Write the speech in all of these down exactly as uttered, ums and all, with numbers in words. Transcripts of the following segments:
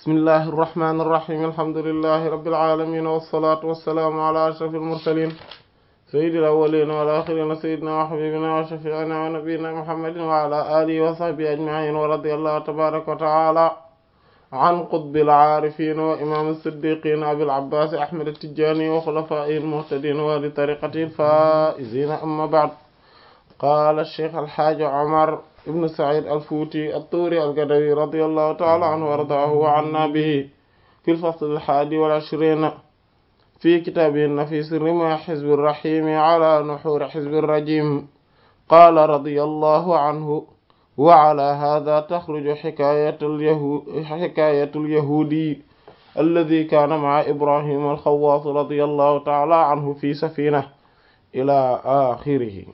bismillahi irrahmani irrahim alhamdulillahi rabbil alamin wassalatu wassalamu ala ashrafil mursalin sayyidil awwalin wal akhirin sayyidina wa habibina wa shafi'ina wa nabiyyina muhammadin wa ala alihi wa sahbihi ajma'in wa radiyallahu tabaraka wa ta'ala an qutbil aarifin wa imam as-siddiqin abil abbas ahmad at-tijani wa khulafa'ihil muhtadin wa li tariqatihil faa'izin amma ba'd. qala ash-shaykh al-hajj Umar ibn Sa'id al-Futi at-Turi al-Gadawi radiyallahu ta'ala anhu wa ardaahu wa anna bihi fi al-fasl al-hadi wal ishrin fi kitabihi an-nafis rima hizb ar-rahim ala nuhur hizb ar-rajim. qala radiyallahu anhu wa ala hadha takhruju hikayatul yahudi hikayatul yahudi alladhi kana ma'a Ibrahim al-Khawwas radiyallahu ta'ala anhu fi safina ila akhirih.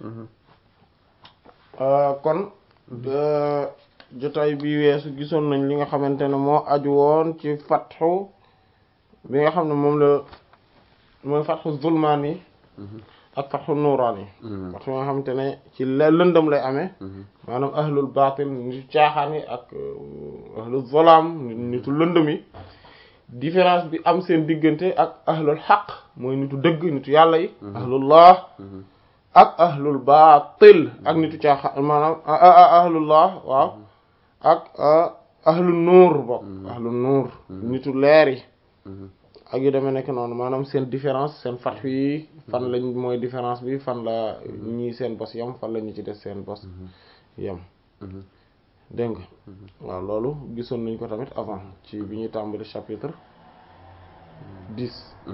kon jotaay bi weesu gisoon nañ li nga xamante ne moo aju woon ci fatxu bi nga xam ne moom la mooy fatxu zulmaani ak fatxu nuuraani fatxu nga xamante ne ci lëndëm lay amee maanaam ahlul baatil nitu caaxaan yi ak ahlul zolaam nitu lëndëm yi différence bi am seen diggante ak ahlul xaq mooy nitu dëgg nitu yàlla yi ahlullah ak ahlul baatil ak nitu caaxaan maanaam ahlullah waaw ak ahlul nuur bokk ahlul nuur nitu leer yi ak yu demee nekk noonu maanaam seen différence seen fatx yi fan lañ mooy différence bi fan la ñii seen bos yam fan la ñu ci des seen bos yam dégg nga waaw loolu gisoon nañ ko tamit avant ci bi ñuy tàmbali chapitre dix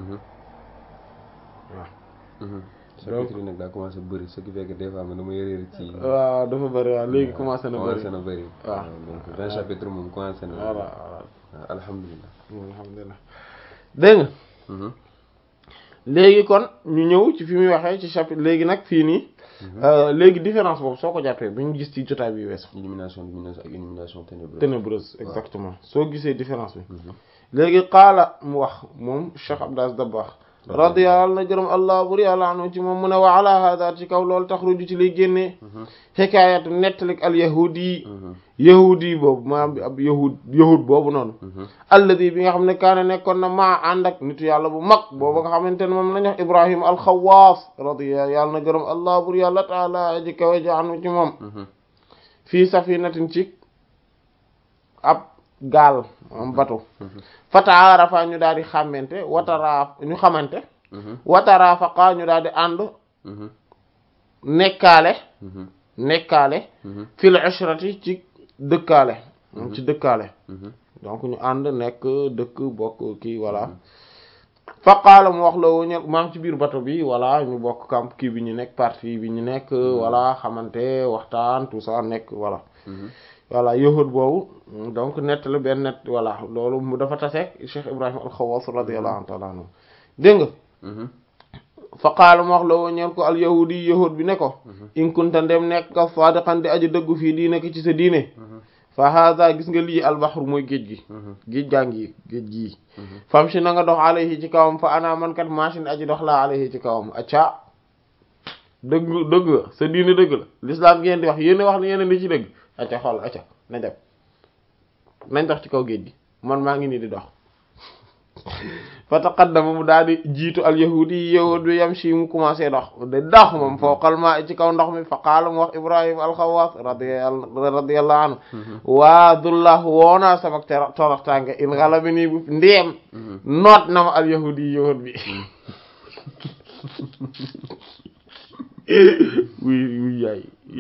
waaw chapitre yi nag daa commencé bëri ce qui fait que des fois man dama réer ci. waaw dafa bëri waaw léegi commencé na bëri commencé na bëri. waaw donc vingt chapitres moom commencé na. voilà voilà alhamdulilah. alhamdulilah dégg nga. léegi kon ñu ñëw ci fi muy waxee ci chapitre léegi nag fii nii. léegi différence boobu soo ko jàppee ba ñu gis ci jotaay bi weesu. illumination lumineuse ak illumination ténébreuse. ténébreuse exactement soo gisee différence bi. léegi qaala mu wax moom Cheikh Abdou Aziz Dabakh radiyallahu na jërëm allah buri yàlla anu ci moom mu ne wa ala hada ci kaw loolu taxruju ci liy génnee xikaayatu nettalik al yahudi yahudi boobu maanaam ab yahud yahud boobu noonu alladi bi nga xam ne kaane nekkoon na maa ànd ak nitu yàlla bu mag boobu nga xamante ne moom lañ wax Ibrahim al-Khawwas radiyallahu yàlla na jërëm allah buri yàlla taala ji kawe ji anu ci moom fii safinatin ci ab gaal am bato fataarafa ñu daal di xàmmante wataraaf ñu xamante wataraafaqa ñu daal di ànd nekkaale nekkaale fil ishrati ci dëkkaale ci dëkkaale donc ñu ànd nekk dëkk bokk kii voilà faqaala mu wax la woñu maam ci biir bato bi voilà ñu bokk camp kii bi ñu nekk partie bi ñu nekk voilà xamante waxtaan tout ça nekk voilà voilà yahud boobu donc nett la benn nett voilà loolu mu dafa taseeg Cheikh Ibrahim al-Khawwas radiyallahu ta'ala anhu dégg nga fa qaala mu wax la woo ñeen ko al yahudi yahud bi ne ko in kunta ndem nekk ka sadiqan di aji dëggu fii diine ki ci sa diine fa hada gis nga lii albahru mooy géej gi géej gaa ngi géej gii fam si na nga dox alayhi ci kawam fa ana man kat machine aji dox laa alayhi ci kawam acca dëgg dëgg la sa diine dëgg la l'islam ngeen di wax yéen wax ne yéen di ci dëgg acca xool acca nañ dem nañ dox ci kaw géej gi man maa ngi nii di dox fa taqaddama mu daal di jiitu al yahudi yahud bi yamshi mu commencé dox de dox moom fawqal ma ci kaw ndox mi fa qaala mu wax Ibrahim al-Khawwas radiyallahu anhu waa dullah woonaa sama toroxtaange in ghalabani bu ndéem noot na ma al yahudi yahud bi wuy wuy yaay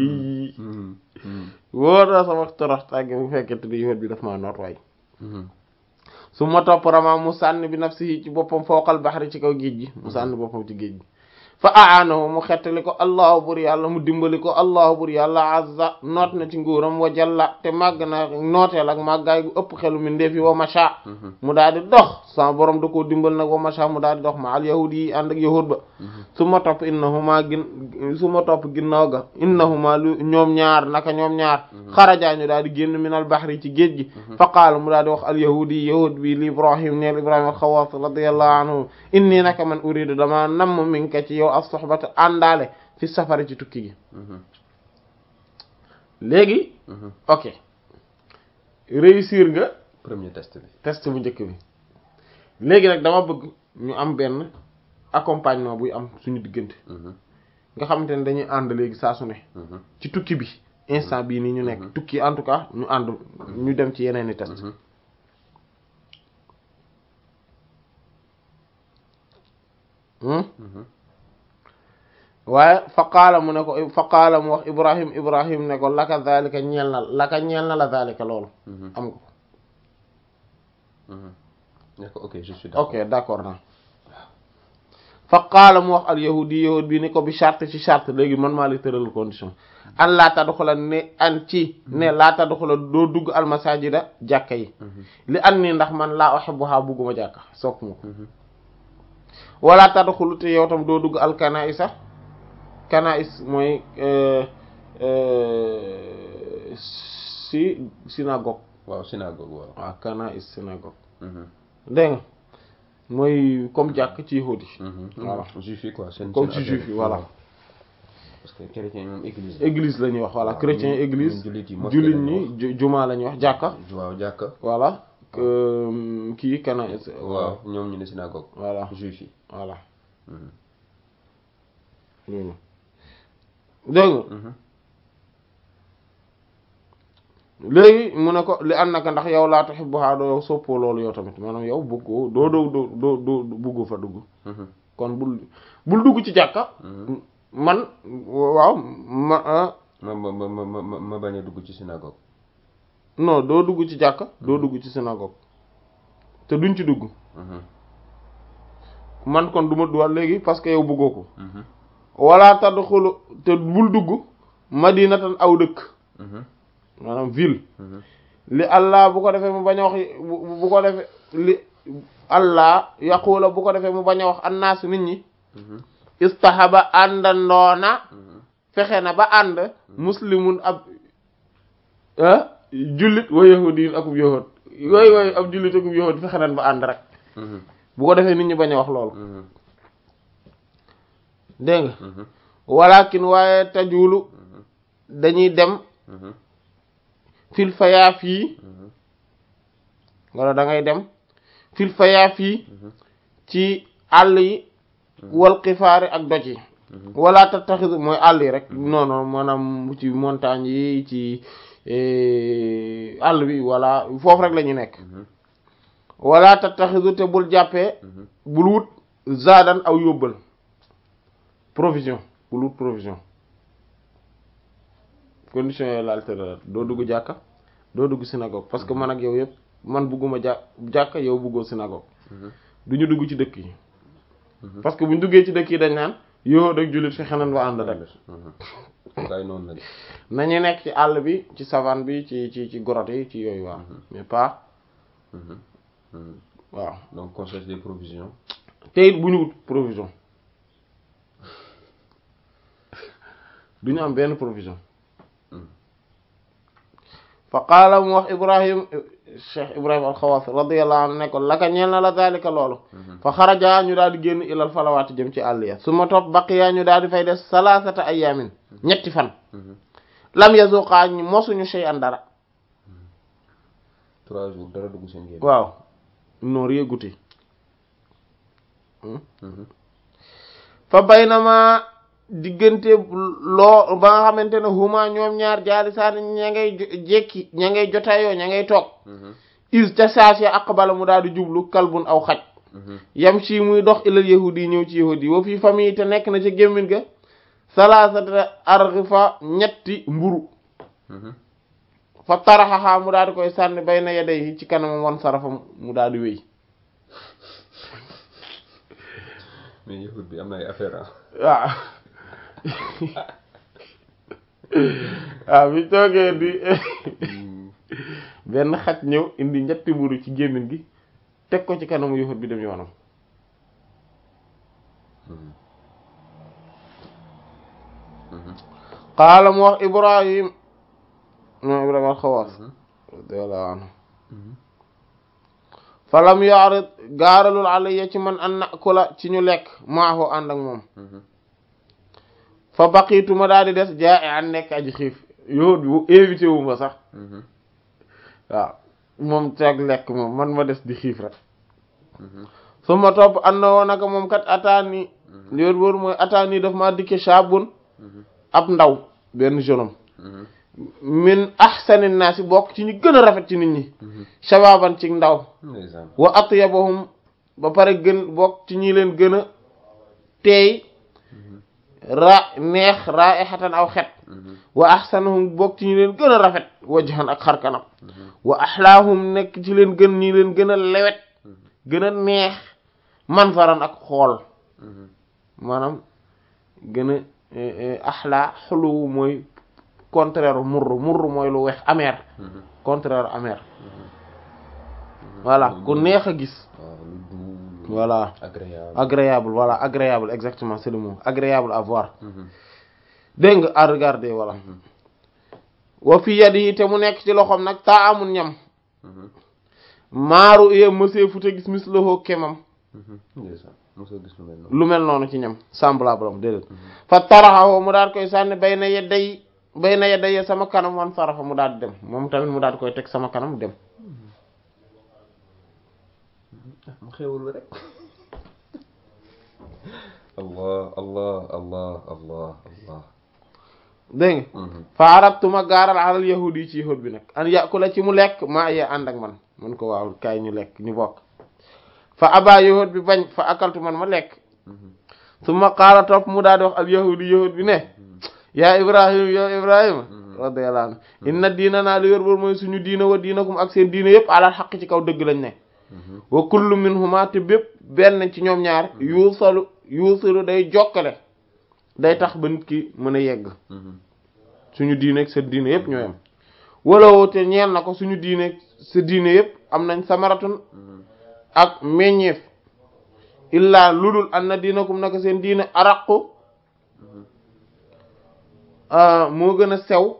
woonaa sama toroxtaange bu fekkente ni yahud bi daf maa noot waay su ma topp rama mu sànni bi nafsihi ci boppam fawqal bahri ci kaw géej gi mu sànni boppam ci géej gi fa aanahu mu xettali ko allahu bur yàlla mu dimbali ko allahu bur yàlla azza noot na ci nguuram wa jalla te màgg na nooteel ak màggaay gu ëpp xelu mi ndeefi wa macha mu daal di dox sama borom da koo dimbal nag wa macha mu daal di dox ma al yahudi yi ànd ak yahud ba su ma topp innahuma gin su ma topp ginnaaw ga innahuma lu ñoom ñaar naka ñoom ñaar xarajaa ñu daal di génn min al bahri ci géej gi fa qaala mu daal di wax al yahudi yahud bi li Ibrahim neel Ibrahim al-Khawwas radiyallahu anhu inni naka man uridu dama namm minka ci yow as-suhbata àndaale fi safari ci tukki gi léegi ok réussir nga premier test bi. test bu njëkk bi léegi nag dama bëgg ñu am benn accompagnement buy am suñu diggante nga xamante ne dañuy ànd léegi saa su ne ci tukki bi instant bii nii ñu nekk tukki en tout cas ñu ànd ñu dem ci yeneen i test waaye fa qaala mu ne ko fa qaala mu wax Ibrahim Ibrahim ne ko laka zalika ñeel na laka ñeel na la zalika loolu am nga ko ne ko ok je suis d'accord ok d'accord naa fa qaala mu wax al yahudi yahud bi ni ko bi charte ci charte léegi man maa lay tëral condition an laa tadxula ne an ci ne laa tadxula doo dugg al masajida jàkka yi li an nii ndax man laa uhibbuha bugguma jàkka sopp ma ko wala tadxulu te yow tam doo dugg al kanaisa kanaïs mooy si synagogue waaw synagogue waaw waaw kanaïs synagogue dégg nga mooy comme jàkk ci yahudi voilà juif yi quoi seen comme ci juif yi voilà parce que chrétien yi moom église église la ñuy wax voilà chrétien église jullit ñi juma la ñuy wax jàkka waaw jàkka voilà kii kanaïs waaw ñoom ñu ne synagogue voilà juif yi voilà loolu dégg nga léegi mu ne ko li an naka ndax yow laa tuhibbuha doo yow soppoo loolu yow tamit maanaam yow bëggoo doo doo doo doo doo bëggoo fa dugg kon bul bul dugg ci jàkka man waaw ma ma ma ma ma ma ma bañ a dugg ci synagogue non doo dugg ci jàkka doo dugg ci synagogue te duñ ci dugg man kon du ma duwal léegi parce que yow bëggoo ko wala tadxulu te bul dugg madinatan aw dëkk maanaam ville li allah bu ko defee mu bañ a wax bu ko defee li allah yaqula bu ko defee mu bañ a wax annaas nit ñi istahaba àndandoona fexe na ba ànd muslimun ab jullit wa yahudiin akub yahud yooyu yooyu ab jullit akub yahud fexe nañ ba ànd rek bu ko defee nit ñi bañ a wax loolu dégg nga walakin waaye tajulu dañuy dem fil fayaaf yi wala da ngay dem fil fayaaf yi ci àll yi wal xifaari ak doj yi wala tattaxidu mooy àll yi rek non non maanaam ci montagne yi ci àll bi wala foofu rek la ñu nekk wala tattaxidu te bul jàppee bul wut zaadan aw yóbbal provision bul wut provision condition yooyu laal tëral doo dugg jàkka doo dugg synagogue parce que man ak yow yëpp man bugguma jà jàkka yow buggoo synagogue du ñu dugg ci dëkk yi parce que bu ñu duggee ci dëkk yi dañ naan yow ak jullit fi xenan ba ànd rek kay noonu lañ nañu nekk ci àll bi ci savane bi ci ci ci grotte yi ci yooyu waaw mais pas waaw donc on cherche des provisions te it bu ñu wut provision du ñu am benn provision fa qaala mu wax Ibrahim Cheikh Ibrahim al-Khawaas radiyallahu anhu ne ko laka ñeel na la zalika loolu fa xaraja ñu daal di génn ilal falawaati jëm ci àll ya su ma topp baqiya ñu daal di fay des salaasata ayaamin ñetti fan lam yazuqaa ñu mosuñu shay'an dara trois jours dara dugg seen génn waaw non rien goûté fa baynama diggante loo ba nga xamante ne huma ñoom ñaar jaali saani ña ngay jekki ña ngay jotaayoo ña ngay toog is ca saasi aqbala mu daal di jublu kalbun aw xaj yam si muy dox ilal yahudi ñëw ci yahudi wa fii famille te nekk na ca gémmin ga salaasata argifa ñetti mburu fa taraxaxaa mu daal di koy sànni bayna yaday ci kanamam wan sarafa mu daal di wéy mais yahud bi am na ay affaire waaw waaw bi toogee di benn xaj ñëw indi ñetti mburu ci gémmiñ gi teg ko ci kanamu yahud bi dem yoonam qaala mu wax Ibrahim no Ibrahim al-Khawaas radiyallahu anhu falam ya'rid gaaralul alayya ci man an nakula ci ñu lekk maahu ànd ak moom fa baqiitu ma daal di des jaa an nekk aji xiif yow bu invité wu ma sax waaw moom teg lekk moom man ma des di xiif rek su ma topp ànd na woon naka moom kat ataani lior booru mooy ataani daf maa dikke shaabun ab ndaw benn jeune homme min ahsani naasi bokk ci ñi gën a rafet ci nit ñi shababan ci ndaw wa atyabahum ba pare gën bokk ci ñi leen gën a teey ra neex raihatan aw xet wa ahsanahum bokk ci ñi leen gën a rafet wajhan ak xarkanam wa ahlaahum nekk ci leen gën ñi leen gën a lewet gën a neex manzaran ak xool maanaam gën a ahla xulu mooy contraire murr murr mooy lu weex amer contraire amer voilà ku neex a gis voilà agréable agréable voilà agréable exactement c'est le mot agréable à voir dégg nga à regarder voilà wa fi yadihi te mu nekk ci loxoom nag taa amul ñam maaru ye monsieur fu te gis mislahu kemam lu mel noonu ci ñam semblable am déedéet fa taraxawoo mu daal koy sànni bay na yedday bay na yedday sama kanam wan sarafa mu daal dem moom tamit mu daal koy teg sama kanam dem mu xewul rek allah allah allah allah allah dégg nga fa arabtuma gaaral alal yahudi yi ci yahud bi nag an yàkula ci mu lekk maa yee ànd ak man man ko waaw kaay ñu lekk ñu bokk fa aba yahud bi bañ fa akaltu man ma lekk summa qaala topp mu daal di wax al yahudi yahud bi ne yaa ibrahim yow ibrahima radiyallahu anhu inna diina naa li yor bor mooy suñu diina wa diinakum ak seen diina yépp alal xaq ci kaw dëgg lañ ne wa kullu minhuma te bépp benn ci ñoom ñaar yuusalu yuusalu day jokkale day tax ba nit ki mën a yegg suñu diine ak sa diine yépp ñoo yam wala woote ñeel na ko suñu diine ak sa diine yépp am nañ samaratun ak meññeef illaa ludul an na diinakum naka seen diine araqu moo gën a sew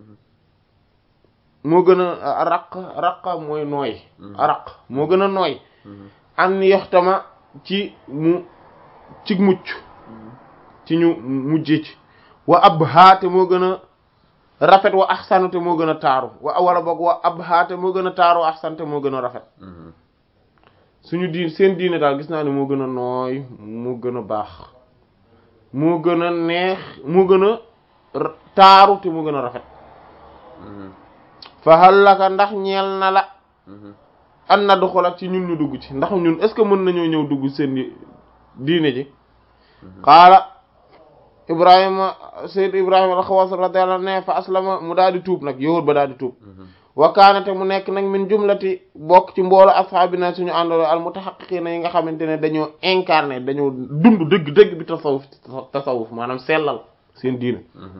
moo gën a raq raqa mooy nooy araq moo gën a nooy an yoxtama ci mu ci mucc ci ñu mujjee ci wa abhaate moo gën a rafet wa ahsanute moo gën a taaru wa wala boog wa abhaate moo gën a taaru wa ahsante moo gën a rafet suñu diin seen diine daal gis naa ne moo gën a nooy moo gën a baax moo gën a neex moo gën a taaru te moo gën a rafet fa hal laka ndax ñeel na la an na doxalat ci ñun ñu dugg ci ndax ñun est-ce que mën nañoo ñëw dugg seen diine ji xaala ibrahima sayyid ibrahima al-Xawaas radiyallahu anhu fa aslama mu daal di tuub nag yowul ba daal di tuub wa kaanate mu nekk nag min jumlati bokk ci mboolo ashaabina suñu àndolo al mutahaqqiqiina yi nga xamante ne dañoo incarné dañoo dund dëgg-dëgg bi tasawuf tasawuf maanaam sellal seen diine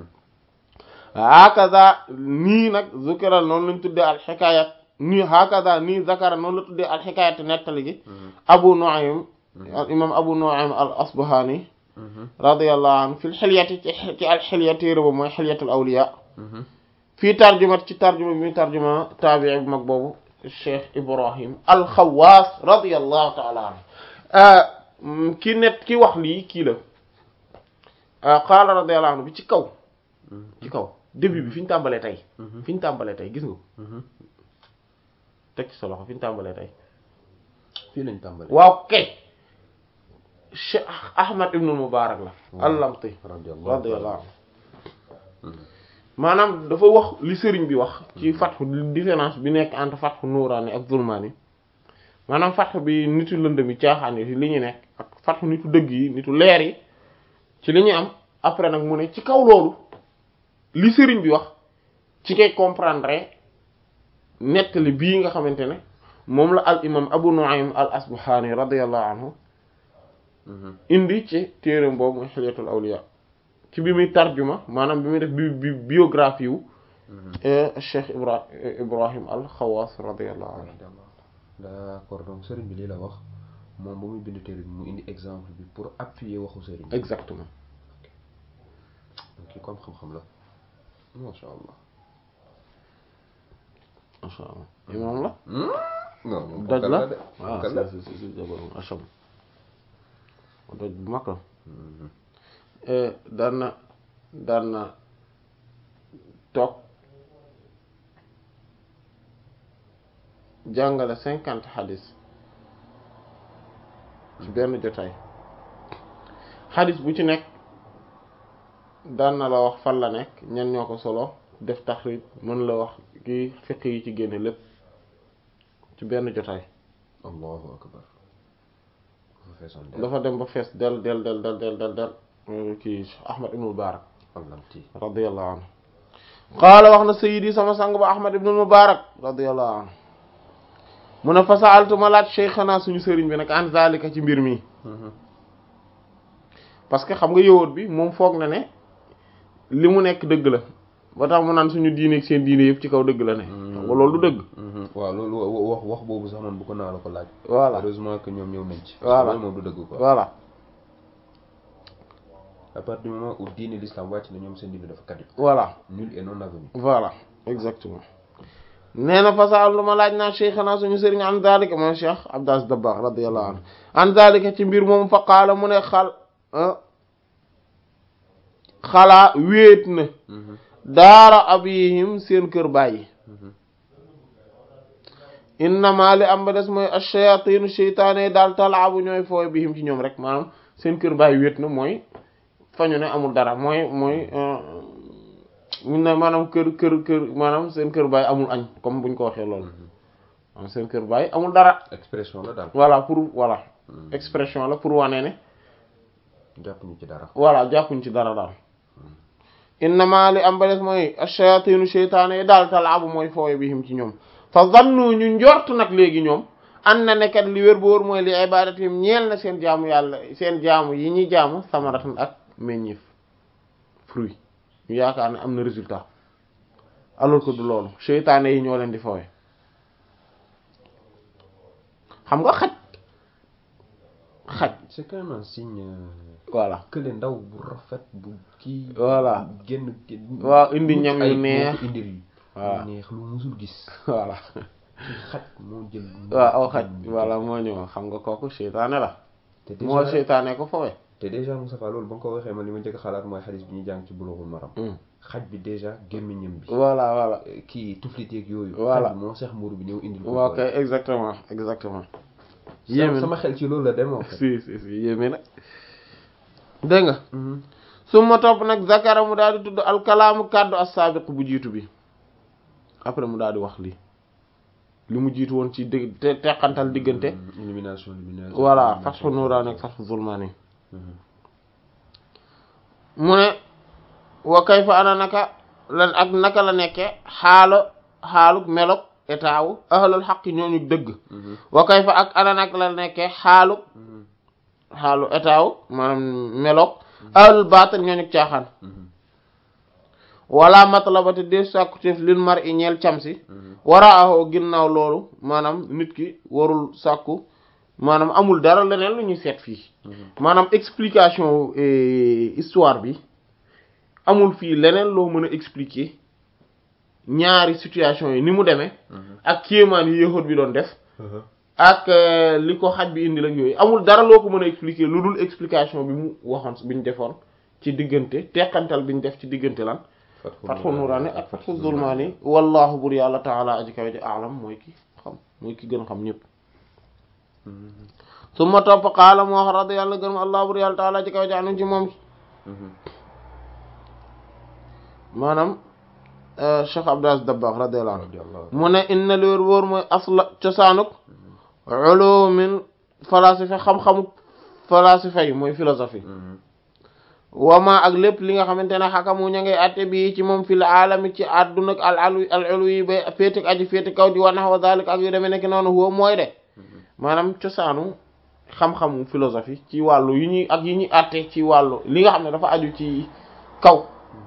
hakaza nii nag zukira noonu lañ tuddee al xikaayat nii hakaza nii zakara noonu la tuddee al xikaayat nettali gi abu nu'aym al imam abu nu'aym al asbahani radiyallahu anhu fil xilyati ci al xilya téere ba mooy xilyatul awliya fii tarjumat ci tarjuma bi muy tarjuma taabii bu mag boobu cheikh ibrahim al xawaas radiyallahu ta'ala anhu ki net ki wax lii kii la qaala radiyallahu anhu bi ci kaw ci kaw début bi fi ñu tàmbalee tey fi ñu tàmbalee tey gis nga teg ci sa loxo fi ñu tàmbalee tey fii lañ tàmbalee waaw kay Cheikh Ahmad ibn Mubarak la al-Lamti radiyallahu anhu maanaam dafa wax li sëriñ bi wax ci fatxu différence bi nekk entre fatxu nuuraani ak zulmaani maanaam fatxu bi nitu lëndëm yi caaxaan yi li ñu nekk ak fatxu nitu dëgg yi nitu leer yi ci li ñu am après nag mu ne ci kaw loolu li sëriñ bi wax ci koy comprendre nettali bii nga xamante ne moom la al imam Abu Nu'aym al Asbahani radiyallahu anhu indi ci téereem boobu mooy Hilyatul Awliya ci bi muy tarjuma maanaam bi muy def bi bi biographie wu Cheikh Ibra Ibrahim al Xawaas radiyallahu anhu. d'accord donc sëriñ bi lii la wax moom ba muy bind téere bi mu indi exemple bi pour appuyer waxu sëriñ bi. exactement. donc kii comme xam-xam la masha Allah. masha Allah imam la. non doj la waaw si si si jabaru acham doj bu mag la. daan na daan na toog jàngale cinquante xadis ci benn jotaay xadis bu ci nekk daan na la wax fan la nekk ñan ñoo ko solo def taxrib mën la wax kii fiq yi ci génne lépp ci benn jotaay. allahu akbar. dafa dem ba fees del del del del del del del kii Ahmad ibn Mubarak radiyallahu anhu qaala wax na sayyidi sama sang ba Ahmad ibn Mubarak radiyallahu anhu mu ne fa sa'altu ma laaj cheikhana suñu sëriñ bi nag an zalika ci mbir mi parce que xam nga yowóot bi moom foog na ne li mu nekk dëgg la ba tax mu naan suñu diine ak seen diine yëpp ci kaw dëgg la ne xam nga loolu du dëgg. waaw loolu wax wax boobu sax man bu ko naa la ko laaj. voilà heureusement que ñoom ñëw nañ ci. voilà moom du dëgg quoi. voilà. à partir du moment où diine l'islam wàcc na ñoom seen diine dafa kaddu. voilà nul et non avenu. voilà exactement. nee na fasaal lu ma laaj naa cheikhana suñu sëriñ an zalika mooy cheikh Abdas Dabbaax radiyallahu anhu an zalika ci mbir moom fa qaala mu ne xal xalaa wéet na daara abihim seen kër bàyyi innama li am ba des mooy ash-shayatin sheytaane daal talaabu ñooy fooy bihim ci ñoom rek maanaam seen kër bàyyi wéet na mooy fañu ne amul dara mooy mooy mun na maanaam kër kër kër maanaam seen kër bàyyi amul añ comme buñ ko waxee loolu maanaam seen kër bàyyi amul dara expression la daal. voilà pour voilà expression la pour wane ne jàppuñu ci dara. voilà jàppuñu ci dara daal innama li am ba des mooy ash-shayatinu sheytaane yi daal talaabu mooy fooy bihim ci ñoom fa zannu ñu njort nag léegi ñoom an na nekkat li wér bu wóor mooy li ibadatihim ñeel na seen jaamu yàlla seen jaamu yi ñuy jaamu samaratan ak meññeef fruit ñu yaakaar ne am na résultat alors que du loolu seytaane yi ñoo leen di foowe xam nga xaj xaj c'est quand même un signe. voilà que le ndaw bu rafet bu kii. voilà génn waaw indi ñam yu neex indil voilà neex lu musul gis. voilà xaj moo jël. waaw aw xaj voilà moo ñëw xam nga kooku seytaane la. te moo seytaane ko foowe te déjà Moustapha loolu ba nga ko waxee man li ma njëkk xalaat mooy xadis bi ñuy jàng ci Bulughul Maram. xaj bi déjà gémmiñam bi. voilà voilà kii tuflit yeeg yooyu. voilà xaj bi moo seex mburu bi ñëw indil ko. ok exactement exactement. yéeme sama xel ci loolu la demoo. si si si yéeme nag dégg nga. su ma topp nag zakara mu daal di tudd alkalaamu kàddu as-saabiq bu jiitu bi après mu daal di wax lii li mu jiitu woon ci dégg te teqantal diggante. illumination lumineuse. voilà fathu nuuraani ak fathu zulmaani. mu ne wa kayfa ana naka lan ak naka la nekke xaalo xaaluk melok état wu ahlul xaq ñooñu dëgg. wa kayfa ak ana naka la nekke xaaluk xaalu état wu maanaam melok ahlul baatil ñooñu caaxaan. wala matlabati de sàkkuteef lil mar i ñeel cam si waraaxoo ginnaaw loolu maanaam nit ki warul sàkku maanaam amul dara leneen lu ñuy seet fii maanaam explication histoire bi amul fii leneen loo mën a expliquer ñaari situation yi ni mu demee ak kéemaan yi yéexoot bi doon def ak li ko xaj bi indi ak yooyu amul dara loo ko mën a expliquer lu dul explication bi mu waxoon bi ñu defoon ci diggante teqantal bi ñu def ci diggante lan fathu nuuraani ak fathu zulmaani wallahu bur yàlla taala aji kawe ji a'lam mooy ki xam mooy ki gën a xam ñëpp su ma topp qaala mu wax radi yàlla gërëm allah bur yàlla taala aji kawe ji anu ci moom maanaam Cheikh Abdas Dabbaax radiyallahu anhu mu ne inna li wér wóor mooy asla cosaanuk ulumin falasifa xam-xamuk falasifa yi mooy philosophie wama ak lépp li nga xamante ne xakamu ña ngay atte bi ci moom fil alami ci àdduna ak al al al ulu yi ba féetik aji féeti kaw di wa nahwa zalik ak yu demee nekk noonu huwa mooy de maanaam cosaanu xam-xamu philosophie ci wàllu yi ñuy ak yi ñuy atte ci wàllu li nga xam ne dafa aju ci kaw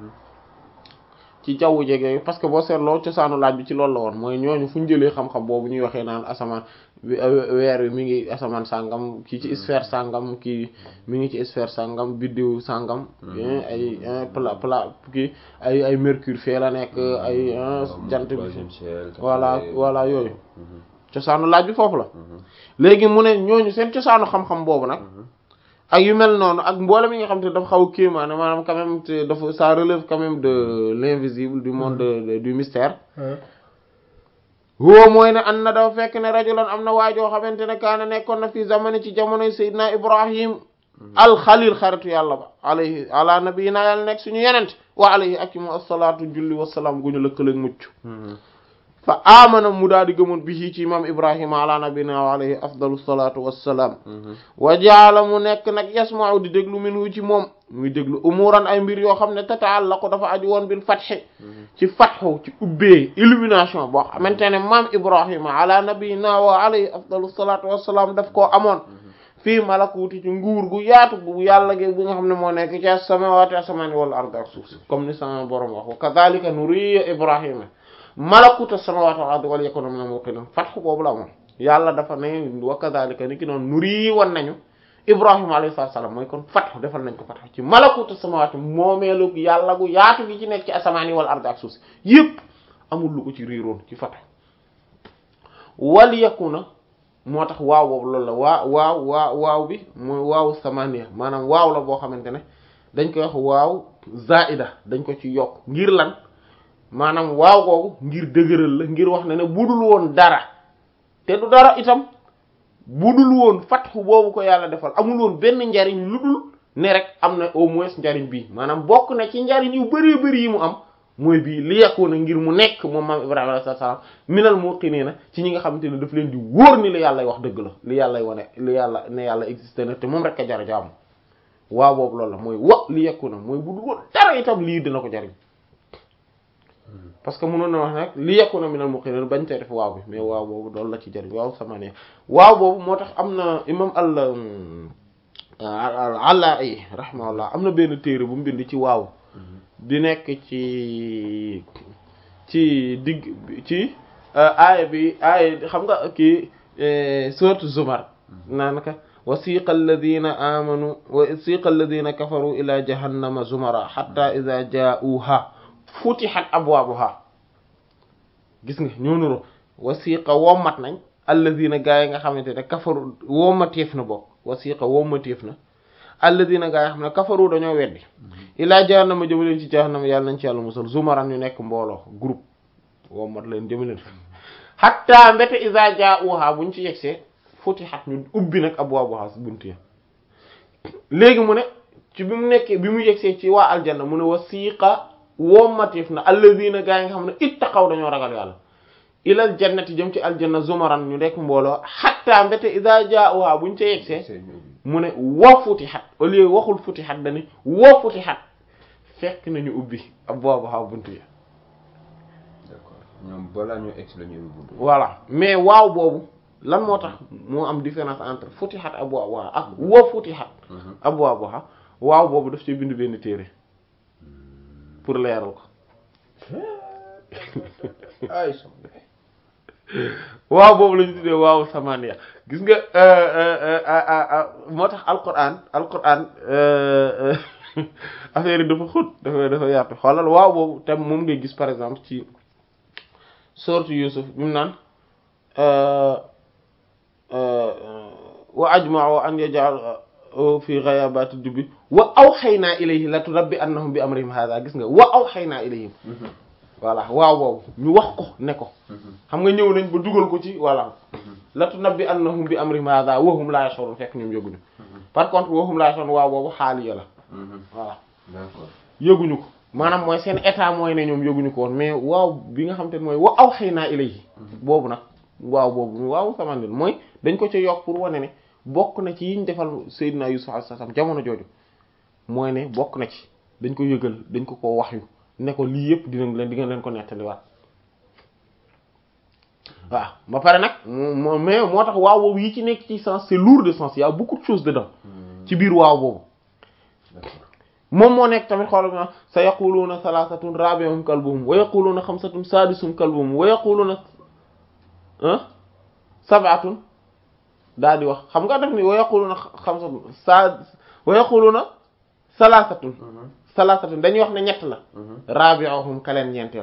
ci jaww jege parce que boo seetloo cosaanu laaj bi ci loolu la woon mooy ñooñu fu ñu jëlee xam-xam boobu ñuy waxee naan asamaan weer wi mi ngi asamaan sàngam kii ci sphère sàngam kii mi ngi ci sphère sàngam biddiw sàngam ay pla pla kii ay ay mercure fee la nekk ay jant bi voilà voilà yooyu cosaanu laaj bi foofu la léegi mu ne ñooñu seen cosaanu xam-xam boobu nag ak yu mel noonu ak mboolem yi nga xam te dafa xaw a kéemaane maanaam quand même te dafa ça relève quand même de l'invisible du monde de, du mystère huwa mooy ne an na dafa fekk ne rajulan am na waajoo xamante ne kaana nekkoon na fi zamani ci jamonoy Seydina Ibrahim alxalil xaritu yàlla ba alayhi ala nabiyina yàlla nekk suñu yenent wa alayhi ak ci moom assalaatu julli wasalaam gu ñu lëkkaleeg mucc fa amana mu daal di gëmoon bi ci imam Ibrahima ala nabiyina wa alayhi afdalu salaatu wassalaam wa jaala mu nekk nag yasma'u di déglu minhu ci moom muy déglu umuran ay mbir yoo xam ne tataallaqu dafa aju woon bil fathi ci fathu ci ubbee illumination boo xamante ne maam Ibrahima ala nabiyina wa alayhi afdalu salaatu wassalaam daf koo amoon fii malakuuti ci nguur gu yaatu gu yàlla gi bu nga xam ne moo nekk ci as-samaawaati as-samaani wal ard ak suuf si comme ni sama borom wax wa kadhalika nuriya Ibrahima malakuuta as-samaawaati wal ard wal yakuna minal muuqiniin fathu boobu la moom yàlla dafa ne wa kadhalika ni ki noonu nuri wan nañu Ibrahima alayhi salaam mooy kon fathu defal nañ ko fathu ci malakuuta as-samaawaati moomeelu yàlla gu yaatu gi ci nekk ci as-samaani wal ard ak suuf si yëpp amul lu ko ci riiroon ci fathu wal yakuna moo tax waaw boobu loolu la waa waaw waaw waaw bi mooy waaw samaniya maanaam waaw la boo xamante ne dañ koy wax waaw zaida dañ ko ci yokk ngir lan maanaam waaw googu ngir dëgëral la ngir wax ne ne budul woon dara te du dara itam budul woon fatxu boobu ko yàlla defal amul woon benn njariñ lu dul ne rek am na au moins njariñ bii maanaam bokk na ci njariñ yu bari bari yi mu am mooy bii li yàqu na ngir mu nekk moom maam Ibrahima alayhi salaam minal muqiniina ci ñi nga xamante ne daf leen di wóor ni li yàlla wax dëgg la li yàlla wane li yàlla ne yàlla existé na te moom rek a jar jaamu waaw boobu loolu la mooy wa li yàqu na mooy bu dul dara itam lii dina ko jariñ parce que mënoon na wax nag li yàqu na minal muqiniina bañ tey def waaw bi mais waaw boobu loolu la ci jariñ waaw sama ne waaw boobu moo tax am na imam al àlla ay rahimahullah am na benn téere bu mu bind ci waaw di nekk ci ci digg ci aaya bi aaya xam nga kii sourate Zumar naan ka wasiqa alladhina amanu wasiqa alladhina kafaru ila jahannama zumara hatta idha ja'uha futihat abwabuha gis nga ñoo nuro wasiqa wommat nañ alladhina gaa yi nga xamante ne kafaru wommateef na bokk wasiqa wommateef na alladina gaa yi xam ne kafaru dañoo weddi ilaa jahannama jëmaleen ci jahannama yàlla nañ ci yàlla musal zumaran ñu nekk mbooloo groupe woo mat leen jëmaleen hatta mbete iza ja'uha buñ ci yegsee futihat ñu ubbi nag abwaabuha buntu ya léegi mu ne ci bi mu nekkee bi mu yegsee ci waa aljanna mu ne wasiqa wommatif na alladina gaa yi nga xam ne ittaqaw dañoo ragal yàlla ilal jannati jëm ci aljanna zumaran ñu nekk mbooloo hatta mbete iza ja'uha buñ ci yegsee mu ne wa futihat au lieu waxul futihat dani wa futihat fekk nañu ubbi ab boobu xaw buntu yi d'accord ñoom balaa ñu egg la ñu ubbi buntu voilà mais waaw boobu lan moo tax moo am différence entre futihat abwaabuha ak wa futihat abwaabuha waaw boobu daf ci bind benn téere pour leeral ko ay waaw boobu lañu tuddee waaw samaniya gis nga moo tax alquran alquran affaire yi dafa xóot dafa dafa yaatu xoolal waaw boobu tam moom ngay gis par exemple ci sourate Yusuf bi mu naan wa ajma'u an yaj'alu fi ghayabati dubbi wa awhaynaa ilayhi la turabbi annahum bi amrihim hadha gis nga wa awhaynaa ilayhim voilà waaw boobu ñu wax ko ne ko xam nga ñëw nañ ba dugal ko ci voilà la tunabbi annahum bi amrihim hadha wa hum la yash'urun fekk ñoom yëguñu par contre wa hum la yash'urun waaw boobu xaaliya la voilà d'accord yëguñu ko maanaam mooy seen état mooy ne ñoom yëguñu ko woon mais waaw bi nga xam te ne mooy wa awhaynaa ilayhi boobu nag waaw boobu waaw samandil mooy dañ ko ci yokk pour wane ne bokk na ci yiñ defal Seydina Yusuf alayhi salaam jamono jooju mooy ne bokk na ci dañ ko yëgal dañ ko ko wax yu ne ko lii yëpp dinañ leen di nga leen ko nettaliwaat waaw ba pare nag moo mais moo tax waaw boobu yi ci nekk ci sens c'est lourd de sens il y a beaucoup de choses dedans ci biir waaw boobu moom moo nekk tamit xoolal ma sa yaquluuna salaasatun rabi'uhum kalbuhum wa yaquluuna xamsatun saadisuhum kalbuhum wa yaquluuna sab'atun daal di wax xam nga def ni wa yaquluuna xamsatun sa wa yaquluuna salaasatun salaasatun dañuy wax ne ñett la rabi'uhum kaleen ñeenteel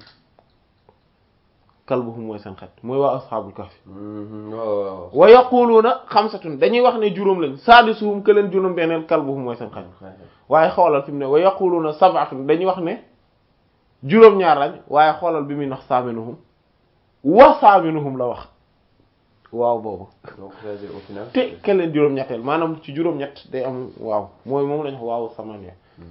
kalbuhum mooy seen xet mooy waa asxaabul kahfi wa yaquluuna xamsatun dañuy wax ne juróom lañ saadisuhum kaleen juróom beneel kalbuhum mooy seen xet waaye xoolal fi mu ne wa yaquluuna sab'atun dañuy wax ne juróom-ñaar lañ waaye xoolal bi muy nax saaminuhum wa saaminuhum la wax waaw boobu donc c'est-à-dire au final. te ke leen juróom-ñetteel maanaam ci juróom-ñett day am waaw mooy moom lañ wax waaw samaniya.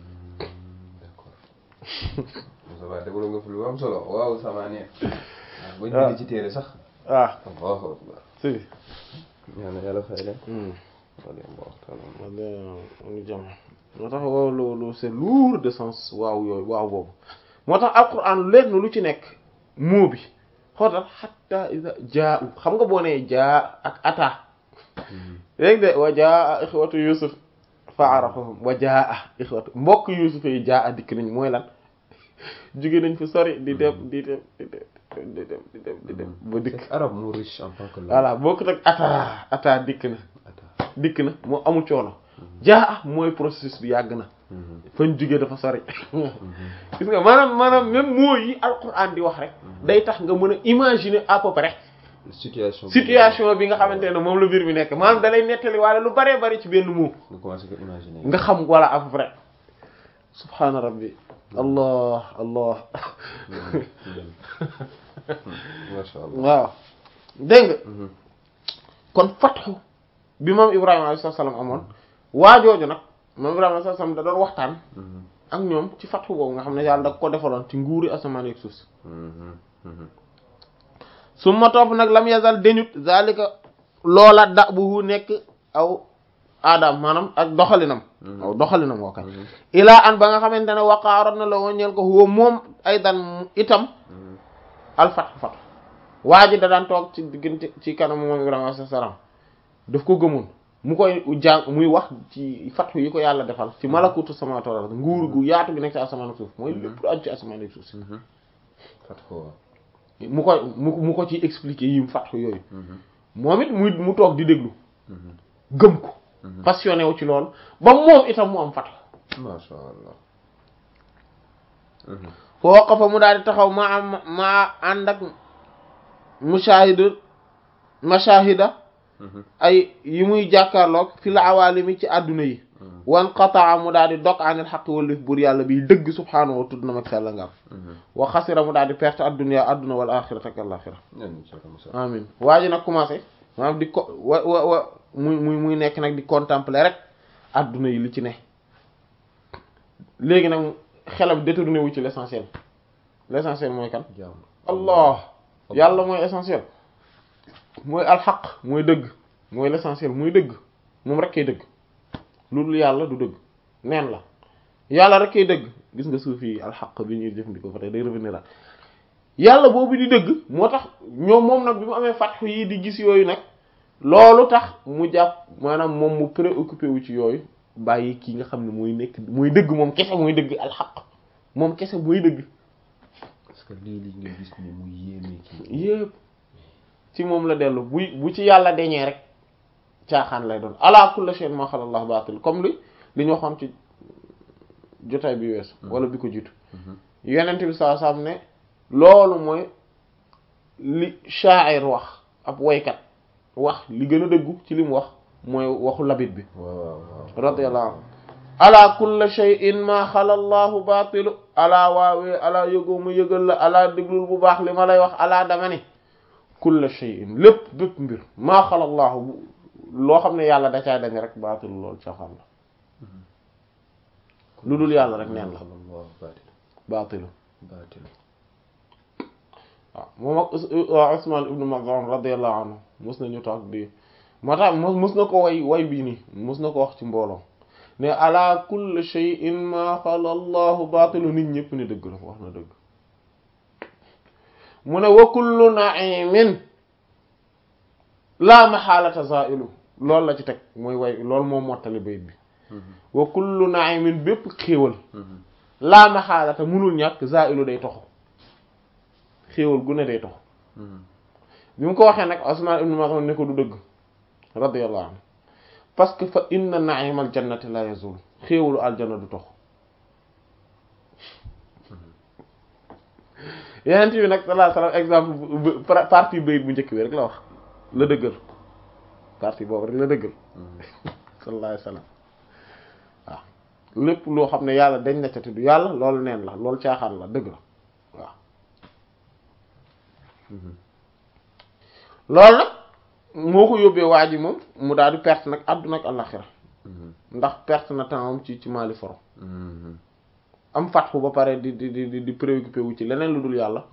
d'accord Moussa Ba déglu nga fi lu am solo waaw samaniya. waaw ba ñu bind ci téere sax. ah Allahu akbar. si. yàlla yàlla fay leen. wala ñu jëm moo tax waaw loolu c'est lourd de sens waaw yooyu waaw boobu moo tax alquran leen lu ci nekk moo bi xoolal hatta iza jaa xam nga boo nee jaa ak ata léegi de wa jaa ikhwatu yusuf fa arafahum wa jaa ikhwatu mbokk yusuf yi jaa dikk nañ mooy lan jóge nañ fi sori di dem di dem di dem di dem di dem di dem ba dikk arab moo riche en tant que langue. voilà bokkut ak ata ata dikk na dikk na moo amul coono jaa mooy processus bi yàgg na fañ jóge dafa sori gis nga maanaam maanaam même mots yi alquran di wax rek day tax nga mën a imaginer à peu près situation situation bi nga xamante ne moom la mbir mi nekk maanaam da lay nettali wala lu baree bari ci benn mot nga commencé ko imaginer nga xam wala à peu près subhaana rabbi allah allah masha Allah waaw dégg nga kon fatxu bi moom Ibrahima alayhi salaam amoon waajooju nag moom Ibrahima alayhi salaam da doon waxtaan ak ñoom ci fatxu boobu nga xam ne yàlla da ko defaloon ci nguuri asamaan ak suuf si su ma topp nag lam yazal deñut zalika loola da bu nekk aw aadam maanaam ak doxalinam aw doxalinam woo kay ilaa an ba nga xamante ne waqaaroon na la woññeel ko huwa moom ay dan itam al fatxu fatxu waa ji da daan toog ci diggante ci kanam moom Ibrahima alayhi salaam daf ko gëmoon mu koy jàng muy wax ci fatxu yi ko yàlla defal ci malakutu samaawaati wal ard nguur gu yaatu gi nekk ci asamaan ak suuf mooy lépp lu aju ci asamaan ak suuf si fatxu mu koy mu mu ko ci expliquer yi fatxu yooyu moom it muy mu toog di déglu gëm ko passionné wu ci loolu ba moom itam mu am fatxu masha Allah foo waqafa mu daal di taxaw ma am ma ànd ak mushahid mashahida ay yi muy jàkkaarloog fil awaalimi ci àdduna yi wan qataa mu daal di dog anil xaq walif buur yàlla bi dëgg subhaanahu wa tudd na mag sella nga am wa xasira mu daal di perte adduna adduna wal axirata ak alaxira amin waa ji nag commencé maanaam di ko wa wa wa muy muy muy nekk nag di contempler rek adduna yi li ci ne léegi nag xelam détourné wu ci l'essentiel l'essentiel mooy kan allah yàlla mooy essentiel mooy alxaq mooy dëgg mooy l'essentiel mooy dëgg moom rek kay dëgg loolu yàlla du dëgg neen la yàlla rek kay dëgg gis nga suuf yi alxaq bi ñuy jëfandikoo fa tey day revenir la yàlla boobu di dëgg moo tax ñoom moom nag bi mu amee fatxu yi di gis yooyu nag loolu tax mu jàpp maanaam moom mu préoccupé wu ci yooyu bàyyi kii nga xam ne mooy nekk mooy dëgg moom kese mooy dëgg alxaq moom kese mooy dëgg parce que lii li nga gis ni mu yéeme kii yépp ci moom la dellu buy bu ci yàlla deñee rek caaxaan lay doon ala kulli shay'in ma xala Allah baatil comme li li ñu waxoon ci jotaay bi weesu wala bi ko jiitu yonent bi saa saam ne loolu mooy li sha'ir wax ab woykat wax li gën a dëggu ci li mu wax mooy waxu labit bi radiyallahu anhu ala kulli shay'in ma xala Allahu baatilu ala waawee ala yëgoo ma yëgal la ala déglul bu baax li ma lay wax ala dama ne kulli shay'in lépp bépp mbir maa xala Allahu loo xam ne yàlla da caa dañ rek baatilu loolu caaxaan la lu dul yàlla rek neen la baatilu baatilu waaw moom ak Usmaan ibnu Maz'un radiyallahu anhu mos nañu toog di moo tax mos na ko way way bii nii mos na ko wax ci mbooloo ne ala kulli shay'in ma xala Allahu baatilu nit ñëpp ni dëgg la wax na dëgg mu ne wa kullu na'imin la maxaalata za'ilu loolu la ci teg mooy way loolu moo mottali bayit bi wa kullu na'imin bépp xéewal la maxaalata munul ñàkk za'ilu day toxu xéewal gu ne day toxu bi mu ko waxee nag Usmaan ibn Maz'un ne ko du dëgg radiyallahu anhu parce que fa inna na'imal jannati la yazul xéewalu aljanna du toxu yeneen bi nag sallallahu alayhi wasallam exemple partie bayit bu njëkk bi rek la wax la dëggal partie boobu rek la dëggal sallallahu alayhi wasallam waaw lépp loo xam ne yàlla dañ na ca tudd yàlla loolu neen la loolu caaxaan la dëgg la waaw loolu nag moo ko yóbbee waa ji moom mu daal di perte nag àdduna ak àllaxira ndax perte na temps am ci ci maali foro am fatxu ba pare di di di di préoccupé wu ci leneen lu dul yàlla.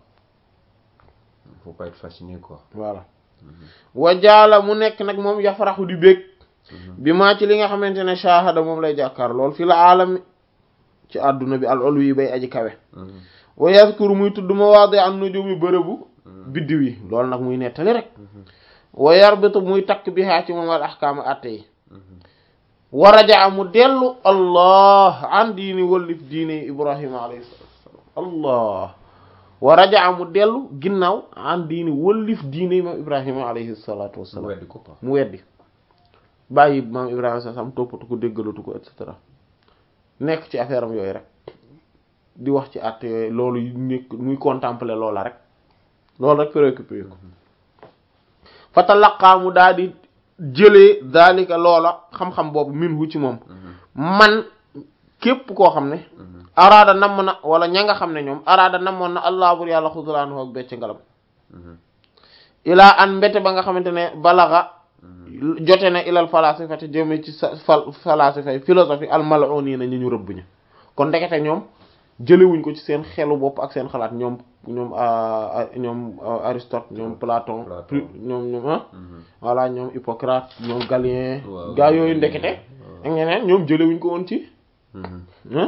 faut pas être fasciné quoi. voilà wajaala mu nekk nag moom yafaraxu di bég bi maa ci li nga xamante ne shahada moom lay jàkkaar lool fi la aalami ci àdduna bi al olu yi bay aji kawe wa yazkuru muy tudd mawaadi an nujumi bërëbu biddiw yi loolu nag muy nettali rek wa yarbitu muy takk bi haa ci moom al ahkaama atte yi wa rajaa mu dellu allah an diini wallif diine ibrahima alayhi salaam allah wa rajaa mu dellu ginnaaw an diini wallif diine maam ibrahima alayhi salaatu wassalaam mu weddi ko mu weddi bàyyi maam ibrahima salaam toppatu ko déggalatu ko et cetera nekk ci affaire am yooyu rek di wax ci àtte yooyu loolu nekk muy contempler loola rek loolu rek préoccupé ko fa talaqaa mu daal di jëlee daalika loola xam-xam boobu min hu ci moom man képp koo xam ne araada namm na wala ña nga xam ne ñoom araada namoon na allah bur yàlla xudulaanu ak becc ngalam ilaa an mbete ba nga xamante ne balaxa jote na ilal falasifati jëme ci fal falasifay philosophie al mal'unina ñu ñu rëbb ña kon ndekete ñoom jëlewuñ ko ci seen xelu bopp ak seen xalaat ñoom ñoom ñoom Aristote ñoom Platon ñoom ñoom ah voilà ñoom Hippocrate ñoom Galien gaa yooyu ndekete ak ñeneen ñoom jëlewuñ ko woon ci ah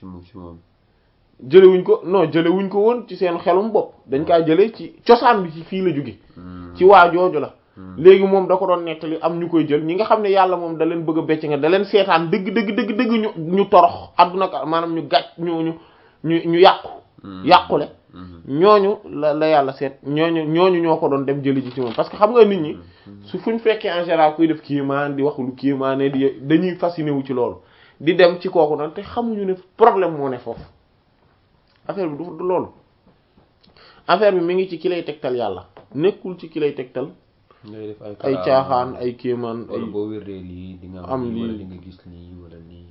jëlewuñ ko non jëlewuñ ko woon ci seen xelum bopp dañ kaa jële ci cosaan bi ci fii la jóge ci waa jooju la léegi moom da ko doon nettali am ñu koy jël ñi nga xam ne yàlla moom da leen bëgg a becc nga da leen seetaan dëgg dëgg dëgg dëgg ñu ñu torox adduna ka maanaam ñu gàcc ñu ñu ñu ñu yàqu yàqule ñooñu la la yàlla seet ñooñu ñooñu ñoo ko doon dem jëli ji ci moom parce que xam nga nit ñi su fuñ fekkee en général kuy def kiimaan di wax lu kiimaan ne di dañuy fasciné wu ci loolu di dem ci kooku noonu te xamuñu ne problème moo ne foofu affaire bi du du loolu affaire bi mi ngi ci ki lay tegtal yàlla nekkul ci ki lay tegtal ngay def ay ay caaxaan ay kiimaan ay boo wérdee lii di nga am lii wala lii di nga gis lii wala lii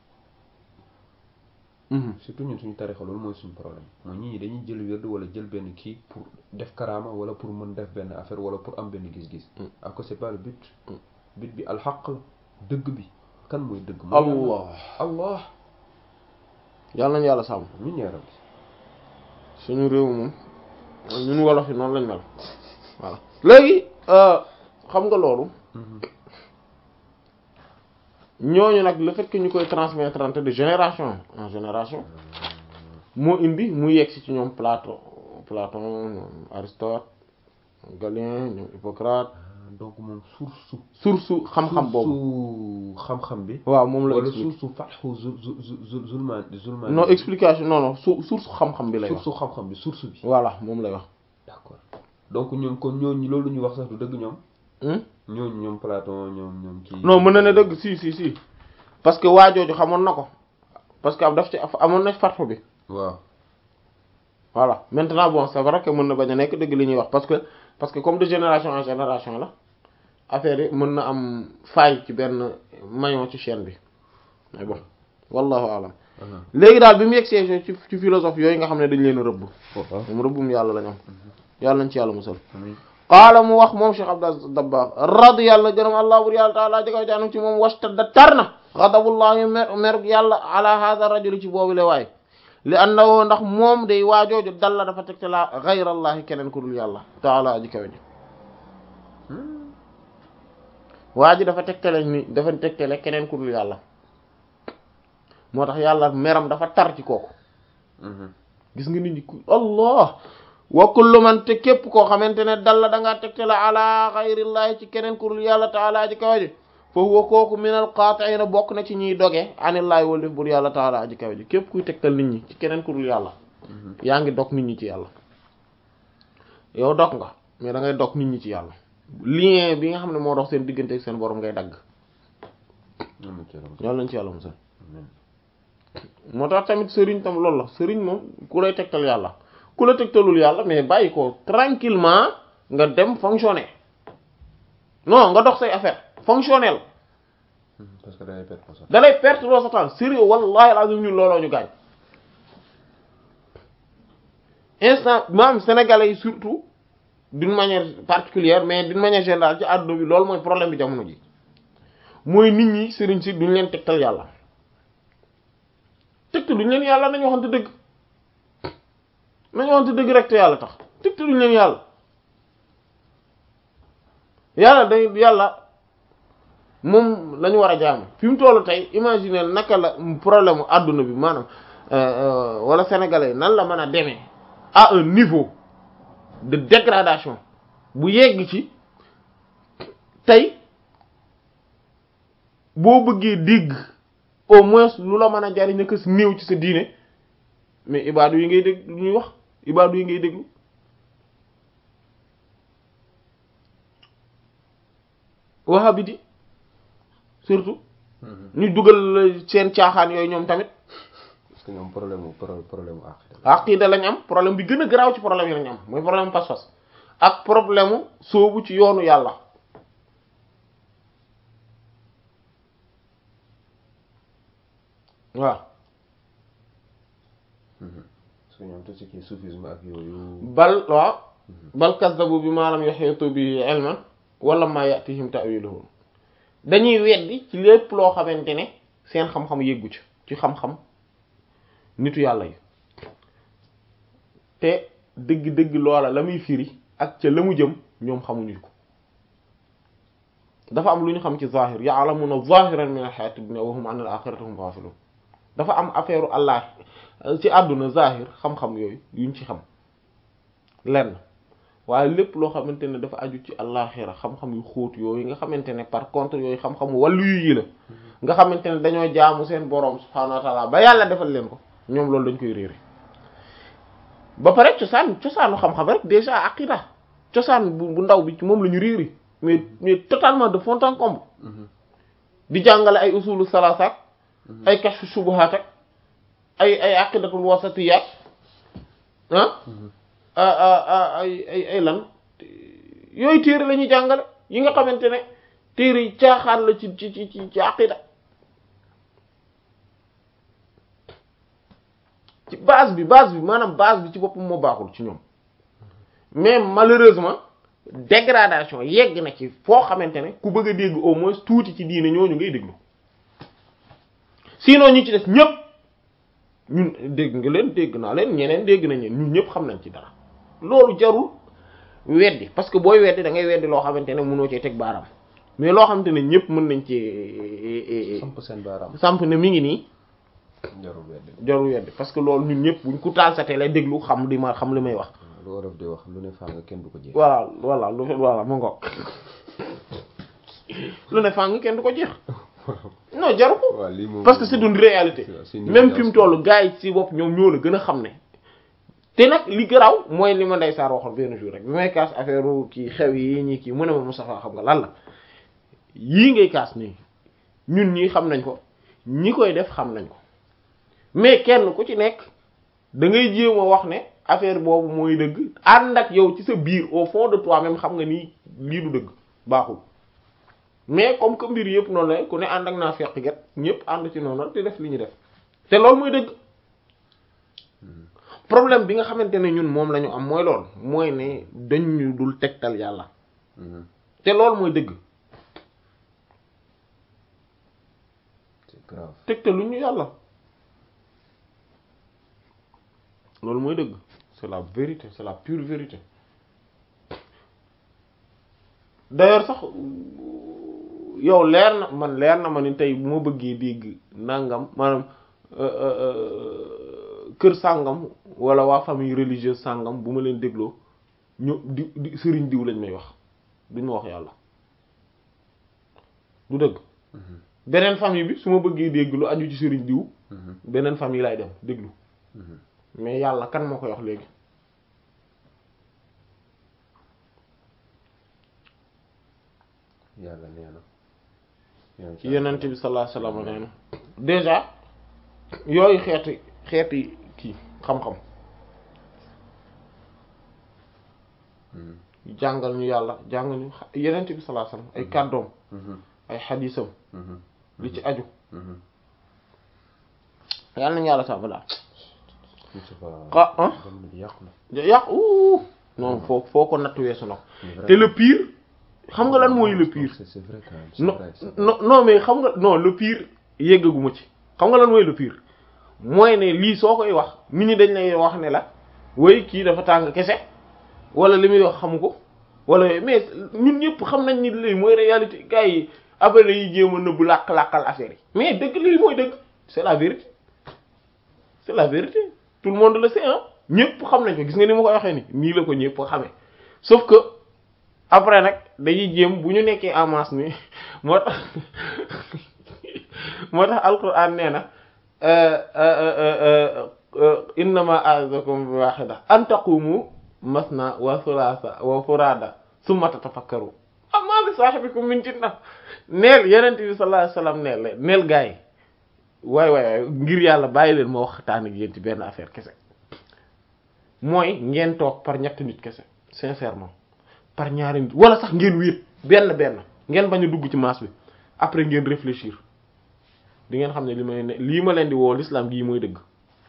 surtout ñun suñu tarixa loolu mooy suñu problème mooy ñii dañuy jël wérd wala jël benn kii pour def karaama wala pour mën def benn affaire wala pour am benn gis-gis alors que c'est pas le but but bi alxaq la dëgg bi kan mooy dëgg allah allah yàlla nañu yàlla sàmm min yaa rabbi suñu réew moom ñun wolof yi noonu lañ mel voilà léegi xam nga loolu ñooñu nag le fait que ñu koy transmettre de génération en génération moo indi mu yegsi ci ñoom Platon Platon ñoom Aristote Galien ñoom Hippocrate donc moom source source xam-xam boobu source xam-xam bi waaw moom la wala expliqué source fatxu zul zul zulman zulman non explication non non su source xam-xam bi lay wax source xam-xam bi source bi voilà moom lay wax d'accord donc ñoom kon ñooñu loolu ñu wax sax du dëgg ñoom hmm ñooñu ñoom Platon ñoom ñoom kii non mën na ne dëgg si si si parce que waa jooju xamoon na ko parce que am daf ci amoon na fatxu bi waaw voilà maintenant bon c'est vrai que mën na bañ a nekk dëgg li ñuy wax parce que parce que comme de génération en génération la affaire yi mën na am faille ci benn maillon ci chaîne bi mais bon wallahu alam léegi daal bi mu yegsee ci ci philosophe yooyu nga xam ne dañ leen a rëbb moom rëbbum yàlla la ñoom yàlla nañ ci yàlla musal qaala mu wax moom Cheikh Abdou Dabakh radiyallahu gërëm allah bur yàlla taala jëkaw jaanum ci moom wastadda tar na ghadabullahi mer merug yàlla ala hadha rajuli ci boobu le waay li annahu ndax moom day waajooju dalla dafa tegte la ghayrallahi keneen ku dul yàlla taala aji kawe ji waa ji dafa tegtale ni dafa tegtale keneen ku dul yàlla moo tax yàlla meram dafa tar ci kooku gis nga nit ñi ku allah wa kullu man te képp koo xamante ne dalla da ngaa tegtale ala ghayrillahi ci keneen ku dul yàlla taala aji kawe ji fa huwa kooku minal qaati'ina bokk na ci ñiy doge anillaahi wal def bur yàlla taala aji kawe ji képp kuy tegtal nit ñi ci keneen ku dul yàlla yaa ngi dog nit ñi ci yàlla yow dog nga mais da ngay dog nit ñi ci yàlla lien bi nga xam ne moo dox seen diggante ak seen borom ngay dagg yàlla nañ ci yàlla musal moo tax tamit sëriñ tam loolu la sëriñ moom ku lay tegtal yàlla ku la tegtalul yàlla mais bàyyi ko tranquillement nga dem fonctionner non nga dox say affaire fonctionnel parce que dalay perte sa da lay perte loo sa temps sérieux wallahi alazim ñun looloo ñu gaañ instant maanaam sénégalais yi surtout d'une manière particulière mais d'une manière générale ci àdduna bi loolu mooy problème bi jamono ji mooy nit ñi sëriñ si duñ leen tegtal yàlla tegtal duñ leen yàlla nañu waxante dëgg nañu waxante dëgg rek te yàlla tax tegtal duñ leen yàlla yàlla day yàlla moom lañu war a jaamu fi mu tollu tey imaginer naka la problème mu àdduna bi maanaam wala sénégalais nan la mën a demee à un niveau de dégradation bu yegg ci tey boo bëggee dégg au moins lu la mën a jariñ a kës néew ci sa diine mais ibaadu yi ngay dégg lu ñuy wax ibaadu yi ngay déglu wahabiti surtout ñu dugal seen caaxaan yooyu ñoom tamit parce que ñoom problème mu problème mu aqida aqida lañ am problème bi gën a garaaw ci problème yi lañ am mooy problème pas-pas ak problème mu soobu ci yoonu yàlla waaw parce que ñoom tout ce qui est soufisme ak yooyu bal waaw bal kazzabu bi ma lam yuhitu bi ilman wala ma yatihim ta'wiluhu dañuy weddi ci lépp loo xamante ne seen xam-xam yeggu ci ci xam-xam nitu yàlla yi te dëgg-dëgg loola la muy firi ak ca la mu jëm ñoom xamuñu ko dafa am lu ñu xam ci zahir ya'lamuna zahiran min al-hayati dunya wa hum 'an al-akhirati hum ghafilun dafa am affaire Allah ci àdduna zahir xam-xam yooyu yuñ ci xam lenn waaye lépp loo xamante ne dafa aju ci àllaxira xam-xam yu xóot yooyu nga xamante ne par contre yooyu xam-xamu wàllu yu yi la nga xamante ne dañoo jaamu seen boroom subhaanahu wa ta'ala ba yàlla defal leen ko ñoom loolu dañ koy réere ba pare cosaan cosaanu xam-xam rek déjà aqida cosaan bu bu ndaw bi ci moom la ñu réeri mais mais totalement de fond en comble di jàngale ay usulu salaasa ay kashfu shubuhat ak ay ay aqidatul wasatiyat ah ay ay ay lan yooyu téere la ñuy jàngale yi nga xamante ne téere yi caaxaan la ci ci ci ci aqida ci base bi base bi maanaam base bi ci boppam moo baaxul ci ñoom mais malheureusement dégradation yegg na ci foo xamante ne ku bëgg a dégg au moins tuuti ci diine ñooñu ngay déglu sinon ñi ci des ñëpp ñun dégg nga leen dégg naa leen ñeneen dégg nañ leen ñun ñëpp xam nañ ci dara loolu jarul weddi parce que booy weddi da ngay weddi loo xamante ne mënoo cee teg baaraam mais loo xamante ne ñëpp mën nañ ci samp seen baaraam samp ne mi ngi nii jarul weddi jarul weddi parce que loolu ñun ñëpp buñ ku taal sa télé déglu xam li ma xam li may wax lu wolof di wax lu ne faa nga kenn du ko jeex voilà voilà lu voilà mu ngoog lu ne faa nga kenn du ko jeex non jaru ko parce que c'est une réalité même fi mu toll gars yi ci bopp ñoom ñoo la gën a xam ne te nag li garaw mooy li ma Ndeye Sarr waxoon benn jour rek bi may kaas affaire kii xew yi ñii kii mu ne ma Moustapha xam nga lan la yii ngay kaas nii ñun ñii xam nañ ko ñi koy def xam nañ ko mais kenn ku ci nekk da ngay jéem a wax ne affaire boobu mooy dëgg ànd ak yow ci sa biir au fond de toi même xam nga nii lii du dëgg baaxul mais comme que mbir yëpp noonu la ku ne ànd ak naa fekk get ñëpp ànd ci noonu te def li ñu def te loolu mooy dëgg problème bi nga xamante ne ñun moom la ñu am mooy lool mooy ne dañu dul tegtal yàlla te loolu mooy dëgg c'est grave tegtal lu ñu yàlla loolu mooy dëgg c'est la vérité c'est la pure vérité d'ailleurs sax yow leer na man leer na ma ni tey bu ma bëggee dégg nangam maanaam kër sàngam wala waa famille religieuse sàngam bu ma leen dégloo ñu di di sëriñ diw lañ may wax duñ ma wax yàlla du dëgg beneen famille bi su ma bëggee dégg lu aju ci sëriñ diw beneen famille laay dem déglu mais yàlla kan moo koy wax léegi yàlla nee na yonent bi sallallahu alayhi wasallam nee na déjà yooyu xeeti xeeti kii xam-xam jàngal ñu yàlla jàngal ñu yonent bi sallallahu alayhi wasallam ay kàddoom ay xadiisam li ci aju yàlla nañu yàlla sàmm daal xa ah yàqu non foo foo ko natt weesu na ko te le pire xam nga lan mooy le pire c'est vrai quand même c'est non vrai, c'est vrai. non non mais xam nga non le pire yéggaguma ci xam nga lan mooy le pire mooy ne lii soo koy wax nit ñi dañ lay wax ne la way kii dafa tàng kese wala li muy wax xamu ko wala mais ñun ñëpp xam nañ ni lii mooy réalité gars yi après yi jéem a nëbb làq-làqal affaire yi mais dëgg lii mooy dëgg c'est la vérité c'est la vérité tout le monde le sait hein ñëpp xam nañ ko gis nga ni ma koy waxee ni nii la ko ñëpp xamee sauf que après nag dañuy jéem bu ñu nekkee en masse ni moo tax moo tax alquran nee na innama a'idhukum bi wahida an taqumu masna wa thulatha wa furada thumma tatafakkaru amma bi sahibikum min jinna neel yenent bi sallallahu alayhi wasallam neel neel gaa yi waay waay ngir yàlla bàyyi leen ma waxtaan ak yéen ci benn affaire kese mooy ngeen toog par ñetti nit kese sincèrement par ñaari nit wala sax ngeen wéet benn benn ngeen bañ a dugg ci masse bi après ngeen réfléchir di ngeen xam ne li may ne lii ma leen di woo l'islam gii mooy dëgg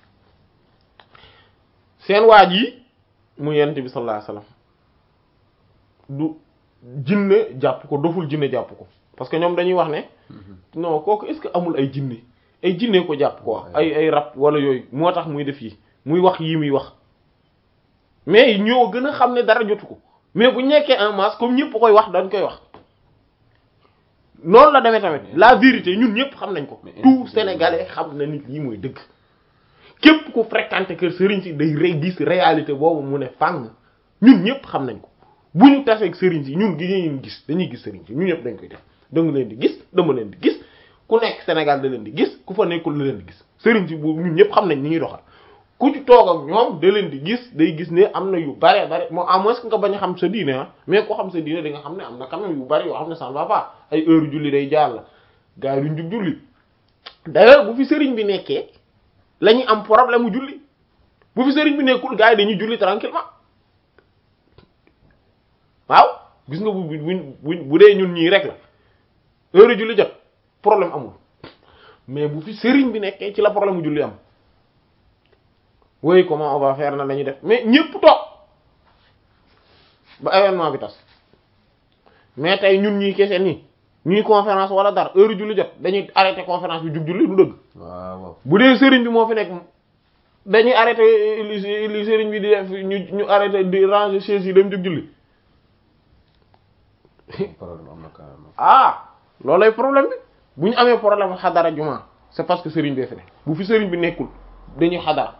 seen waaj yi mu yonent bi sallallahu alayhi wasallam du jinne jàpp ko doful jinne jàpp ko parce que ñoom dañuy wax ne non kooku est-ce que amul ay jinne ay jinne ko jàpp ko ay ay rab wala yooyu moo tax muy def yi muy wax yi muy wax mais ñoo gën a xam ne dara jotu ko mais bu nekkee en masse comme ñëpp koy wax dañ koy wax noonu la demee tamit la vérité ñun ñëpp xam nañ ko tout sénégalais xam na nit lii mooy dëgg képp ku fréquenté kër sëriñ si day rey gis réalité boobu mu ne fàng ñun ñëpp xam nañ ko bu ñu taseeg sëriñ si ñun gi ñu gis dañuy gis sëriñ si ñun ñëpp dañ koy def danga leen di gis dama leen di gis ku nekk Sénégal da leen di gis ku fa nekkul da leen di gis sëriñ si bu ñun ñëpp xam nañ ni ñuy doxal ku ci toog ak ñoom da leen di gis day gis ne am na yu bare bare moo à moins que nga bañ a xam sa diine ah mais ko xam sa diine da nga xam ne am na quand même yu bari yoo xam ne ça ne va pas ay heure julli day jàll gars yi duñ jug julli d'ailleurs bu fi sëriñ bi nekkee la ñuy am problème mu julli bu fi sëriñ bi nekkul gars yi dañuy julli tranquillement waaw gis nga bu bu bu dee ñun ñii rek la heure julli jot problème amul mais bu fi sëriñ bi nekkee ci la problème mu julli am. oui comment on va faire na lañuy def mais ñëpp toog ba événement bi tas mais tey ñun ñii kese nii ñuy conférence wala dara heure julli jot dañuy arrêté conférence bi jug julli du dëgg. waaw bu dee sëriñ bi moo fi nekk dañuy arrêté li li sëriñ bi di def ñu ñu arrêté di ranger chaise yi dem jug julli. problème am na quand même. ah loolay problème bi bu ñu amee problème xadara juma c'est parce que sëriñ bee fi nekk bu fi sëriñ bi nekkul dañuy xadara.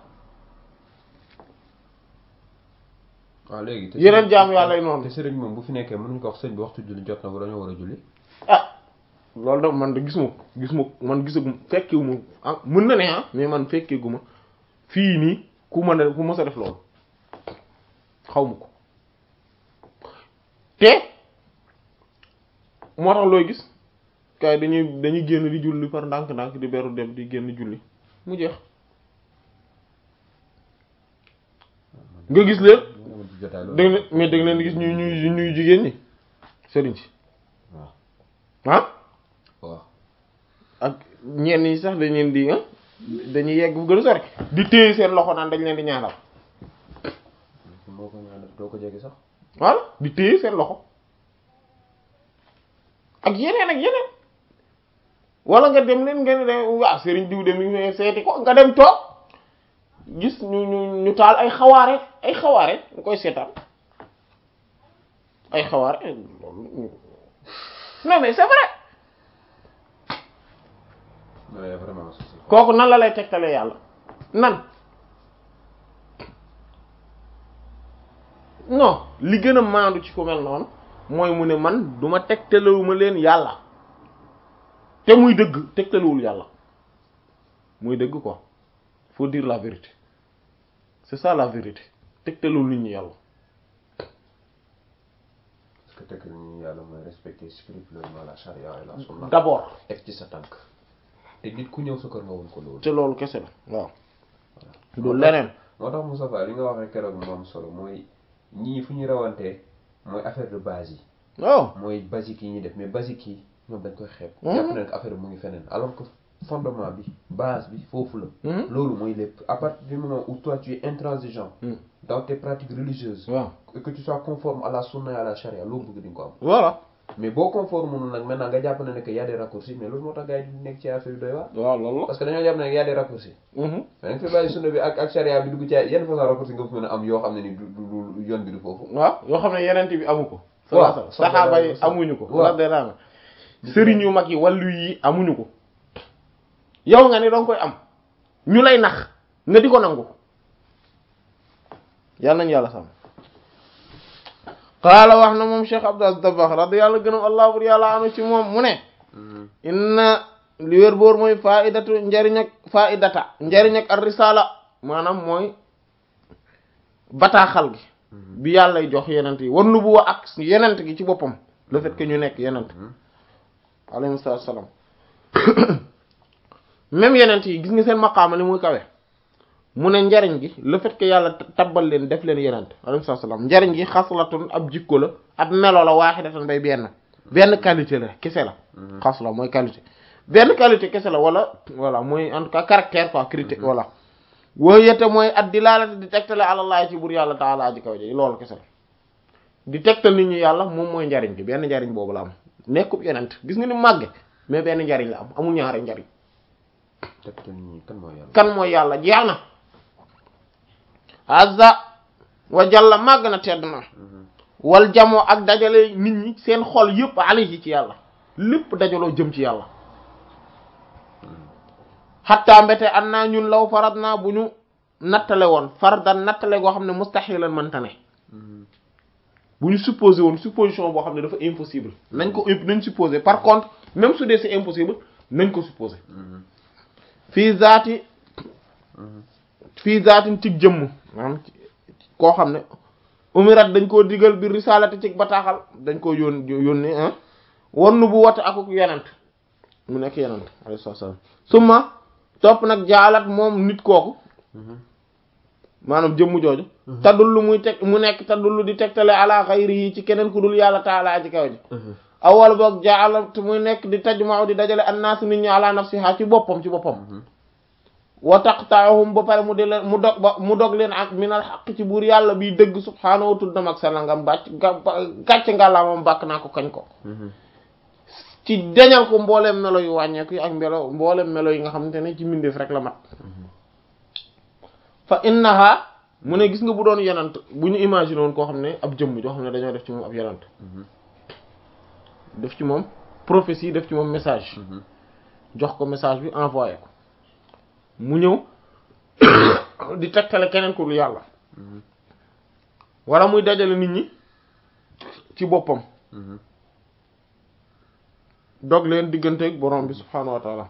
waaw léegi te yeneen jaam yàlla noonu te sëriñ moom bu fi nekkee mënuñu ko wax sëñ bi waxtu julli jot na bu dañoo war a julli. ah loolu da man de gis ma gis ma man gisagum fekkewu ma ah mën na ne ah mais man fekkeegu ma fii nii ku mën a ku mës a def loolu xaw ma ko te moo tax looy gis kay dañuy dañuy génn di julli par ndànk-ndànk di beru dem di génn julli mu jeex nga gis leen dégg mais dégg leen gis ñuy ñuy ñuy jigéen ñi sëriñ si waaw ah waaw ak ñenn ñi sax dañ leen di ah dañuy yegg bu gën a sori di téye seen loxo naan dañ leen di ñaanal moo ko ñaanal doo ko jege sax voilà di téye seen loxo ak yeneen ak yeneen wala nga dem leen nga ne de waaw sëriñ diw dem mi seeti ko nga dem toog gis ñu ñu ñu taal ay xawaare ay xawaare ñu koy seetaan ay xawaare non mais c'est vrai mais vraiment c'est kooku nan la lay tegtale yàlla nan non li gën a maandu ci ku mel noonu mooy mu ne man duma tegtalewuma leen yàlla te muy dëgg tegtalewul yàlla muy dëgg quoi faut dire la vérité c'est ça la vérité tegtalewul nit ñi yàlla parce que tegtal nit ñi yàlla mooy respecter scrupuleusement la charia et la sunna d'abord teg ci sa tànk te nit ku ñëw sa kër nga woon ko loolu te loolu kese la waaw du leneen moo tax Moustapha li nga wax rek keroog moom solo mooy ñii fu ñu rawantee mooy affaire de base yi waaw mooy basique yi ñuy def mais basique yi ñoom dañ koy xeeb jàpp nañ ko affaire mu ngi feneen alors que fondement bi base bi foofu la. loolu mooy lépp à partir du moment où toi tu es intransigeant. dans tes pratiques religieuses. waaw et que tu sois conforme à la sunna et à la charia loo bëgg di nga ko am. voilà. mais boo conforme noonu nag maintenant nga jàpp ne ne que y a des raccourcis mais loolu moo tax gars yi di nekk ci affaire yu doy waar. waaw loolu la parce que dañoo jàpp ne y a des raccourcis. mais nga fi bàyyi sunna bi ak ak charia bi dugg ci ay yenn façon raccourcis nga fi mën a am yoo xam ne ni du du yoon bi du foofu. waaw yoo xam ne yeneen bi amu ko. waaw saxaaba yi amuñu ko. waaw dëgg sëriñ yu mag yi wàllu yi amuñu ko. yow nga ni danga koy am ñu lay nax nga di ko nangu. yal nañu yàlla sàmm. qaala wax na moom Cheikh Abdou Aziz Dabakh radiyallahu gënam allah bur yàlla anu ci moom mu ne inna li wér boor mooy faidatu njariñ ak faidata njariñ ak ar risala maanaam mooy bataaxal gi bi yàllay jox yenent yi war nubuwa ak yenent gi ci boppam le fait que ñu nekk yenent alayhi salaam même yenent yi gis nga seen maqaama li muy kawe mu ne njariñ gi le fait que yàlla tabbal leen def leen yenent alayhi salaam njariñ gi xaslatun ab jikko la ab melo la waahidatan bay benn benn qualité la kese la xasla mooy qualité benn qualité kese la wala voilà mooy en tout cas caractère quoi critique voilà woo yette mooy at di laalate di tegtale àlallaa ci bur yàlla taala ji kaw ji loolu kese la di tegtal nit ñi yàlla moom mooy njariñ gi benn njariñ boobu la am nekkub yenent gis nga ni màgge mais benn njariñ la am amul ñaari njariñ tegtal nit ñi kan mooy yàlla kan mooy yàlla jeex na azza wa jalla màgg na tedd na wal jamoo ak dajale nit ñi seen xol yëpp alayhi ci yàlla lépp dajaloo jëm ci yàlla xatta mbete an naa ñun law farad naa bu ñu nattale woon fardan nattale goo xam ne mustahilan mënta ne bu ñu supposé woon supposition boo xam ne dafa impossible nañ ko nañ supposé par contre même su dee c'est impossible nañ ko supposé fii zaati fii zaatin cig jëmm maanaam koo xam ne umirat dañ koo digal bi risalati cig bataaxal dañ koo yón yónni ah wan nu bu wata akuk yenent mu nekk yenent alayhi salaam summa topp nag jaalat moom nit kooku maanaam jëmm jooju taddullu muy teg mu nekk taddullu di tegtale ala xayri yi ci keneen ku dul yàlla taala ci kaw ji awal boog jaalat muy nekk di tajma'u di dajale annaas nit ñi ala nafsiha ci boppam ci boppam wa taqta'uhum ba pare mu di leen mu dog ba mu dog leen ak minal xaq ci buur yàlla biy dëgg subhaanahu wa tuddam ak salangam bàcc gàcc ngàllaamam bàkk naa ko kañ ko ci dañal ko mbooleem melo yu wàññeeku yi ak mbelo mbooleem melo yi nga xamante ne ci mbindeef rek la mat fa innaha mu ne gis nga bu doon yenant bu ñu imaginer woon koo xam ne ab jëmm joo xam ne dañoo def ci moom ab yenant def ci moom prophétie def ci moom message jox ko message bi envoyé ko mu ñëw di tegtale keneen ku dul yàlla wala muy dajale nit ñi ci boppam dog leen digganteeg borom bi subhaanahu wa taala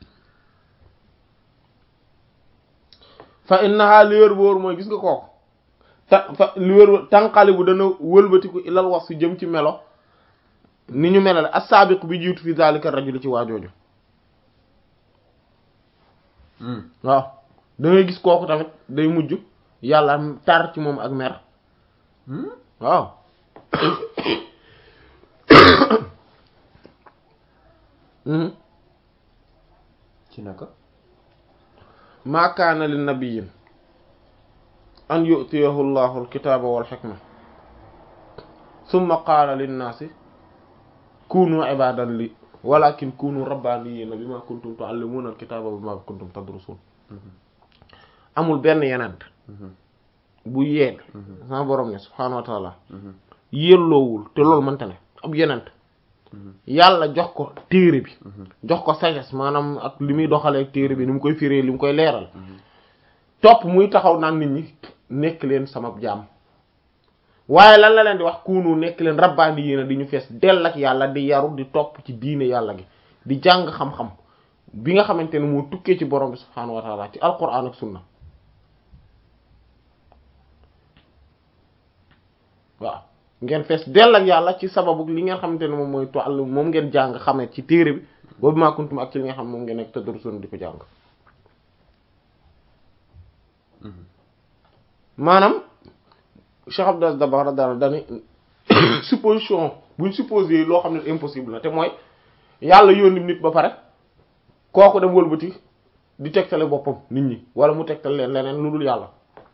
fa innaha li wér wóor mooy gis nga kooku ta fa li wér tànqali bu dana wëlbatiku ilal wax si jëm ci melo ni ñu melale as-sabiq bi jiitu fi zalika rajul ci waajooju waaw da ngay gis kooku tamit day mujj yàlla tar ci moom ak mer waaw ci naka ma kaana li nabiyyin an yu'tiyahu llahu alkitaba wal hikma thumma qaala linnaasi kunu ibadan li walakin kunu rabbaniyina bima kuntum tuallimuna alkitaba wa bima kuntum tadrusun amul benn yenent bu yeen sama borom ne subhaanahu wa taala yelloowul te loolu mënta ne ab yenent yàlla jox ko téere bi jox ko sagesse maanaam ak li muy doxalee ak téere bi ni mu koy firee li mu koy leeral topp muy taxaw naan nit ñi nekk leen sama jaam waaye lan la leen di wax kunu nekk leen rabbaani yéena di ñu fees dell ak yàlla di yaru di topp ci diine yàlla gi di jàng xam-xam bi nga xamante ne moo tukkee ci borom bi subhaanahu wa taala ci alquran ak sunna waaw ngeen fees dell ak yàlla ci sababu li ngeen xamante ne moom mooy toll moom ngeen jàng xamee ci téere bi boobu maa kuntum ak ci li nga xam moom ngeen nekk tadrusun di ko jàng maanaam Cheikh Abdou Aziz Dabakh radiyallahu dani supposition buñ supposé loo xam ne impossible la te mooy yàlla yónni nit ba pare kooku dem wëlbati di tegtale boppam nit ñi wala mu tegtal leen leneen lu dul yàlla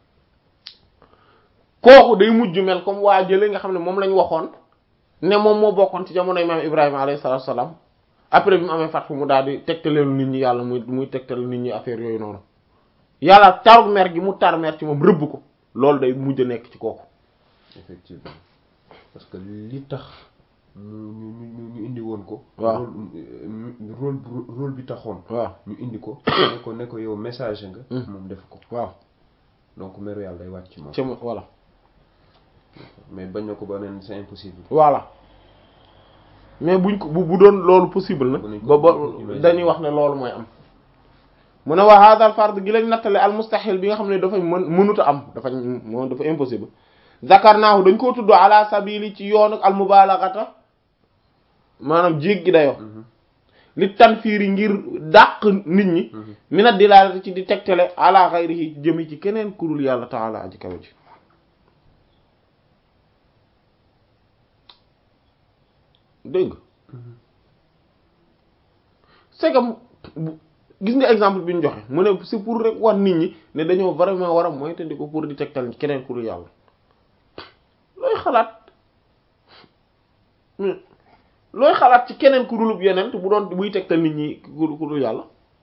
kooku day mujj mel comme waa jële nga xam ne moom lañ waxoon ne moom moo bokkoon ci jamonoy maam Ibrahima alayhi salaatu salaam après bi mu amee fatfu mu daal di tegtaleelu nit ñi yàlla muy muy tegtal nit ñi affaire yooyu noonu yàlla taru mer gi mu tar mer ci moom rëbb ko loolu day mujj a nekk ci kooku. effectivement parce que li tax ñu ñu ñu indi woon ko. waaw rôle rôle bi taxoon. waaw ñu indi ko. ne ko ne ko yow message nga. moom def ko. waaw donc meru yàlla day wàcc ci moom. ci moom voilà. mais bañ na ko ba ne c'est impossible. voilà mais buñ ko bu bu doon loolu possible na. ba ba dañuy wax ne loolu mooy am. mu ne wa hadha al fard gi lañ nattale al mustahil bi nga xam ne dafa mën mënut a am dafa moom dafa impossible. zakarnaahu dañ koo tudd ala sabili ci yoonu al mubalaghata maanaam jéggi dayoo. li tanfiiri ngir dàq nit ñi. mina dilalati ci di tegtale ala ghayrihi jëmi ci keneen ku dul yàlla ta'ala aji kaw ji. dégg c'est que gis nga exemple bi ñu joxe mu ne c'est pour rek wan nit ñi ne dañoo vraiment war a moytandiku pour di tegtal keneen ku dul yàlla looy xalaat looy xalaat ci keneen ku dul yeneen bu doon buy tegtal nit ñi ku dul yàlla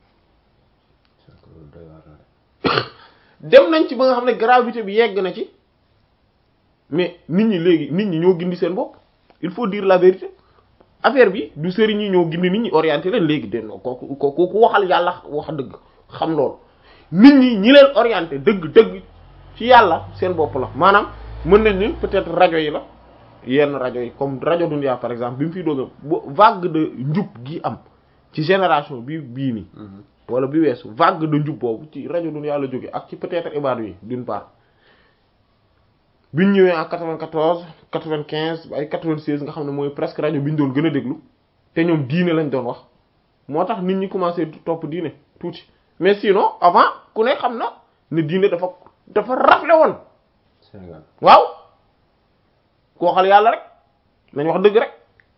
dem nañ ci ba nga xam ne gravité bi yegg na ci mais nit ñi léegi nit ñi ñoo gindi seen bopp il faut dire la vérité affaire bi du sëriñ yi ñoo gindi nit ñi orienté leen léegi de non kooku kooku ku waxal yàlla wax dëgg xam loolu nit ñi ñi leen orienté dëgg dëgg ci yàlla seen bopp la maanaam mën nañ ni peut-être rajo yi la yenn rajo yi comme rajo Dunya par exemple bi mu fiy doog a vague de njub gi am ci génération bi bii nii wala bi weesu vague de njub boobu ci rajo Dunya la jóge ak ci peut-être ibaadu yi d'une part biñ ñëwee en quatre-vingt-quatorze quatre-vingt-quinze ay quatre-vingt-seize nga xam ne mooy presque rajo bi ñu doon gën a déglu te ñoom diine lañ doon wax moo tax nit ñi commencé topp diine tuuti mais sinon avant ku ne xam na ne diine dafa dafa rafle woon Sénégal waaw ku waxal yàlla rek nañ wax dëgg rek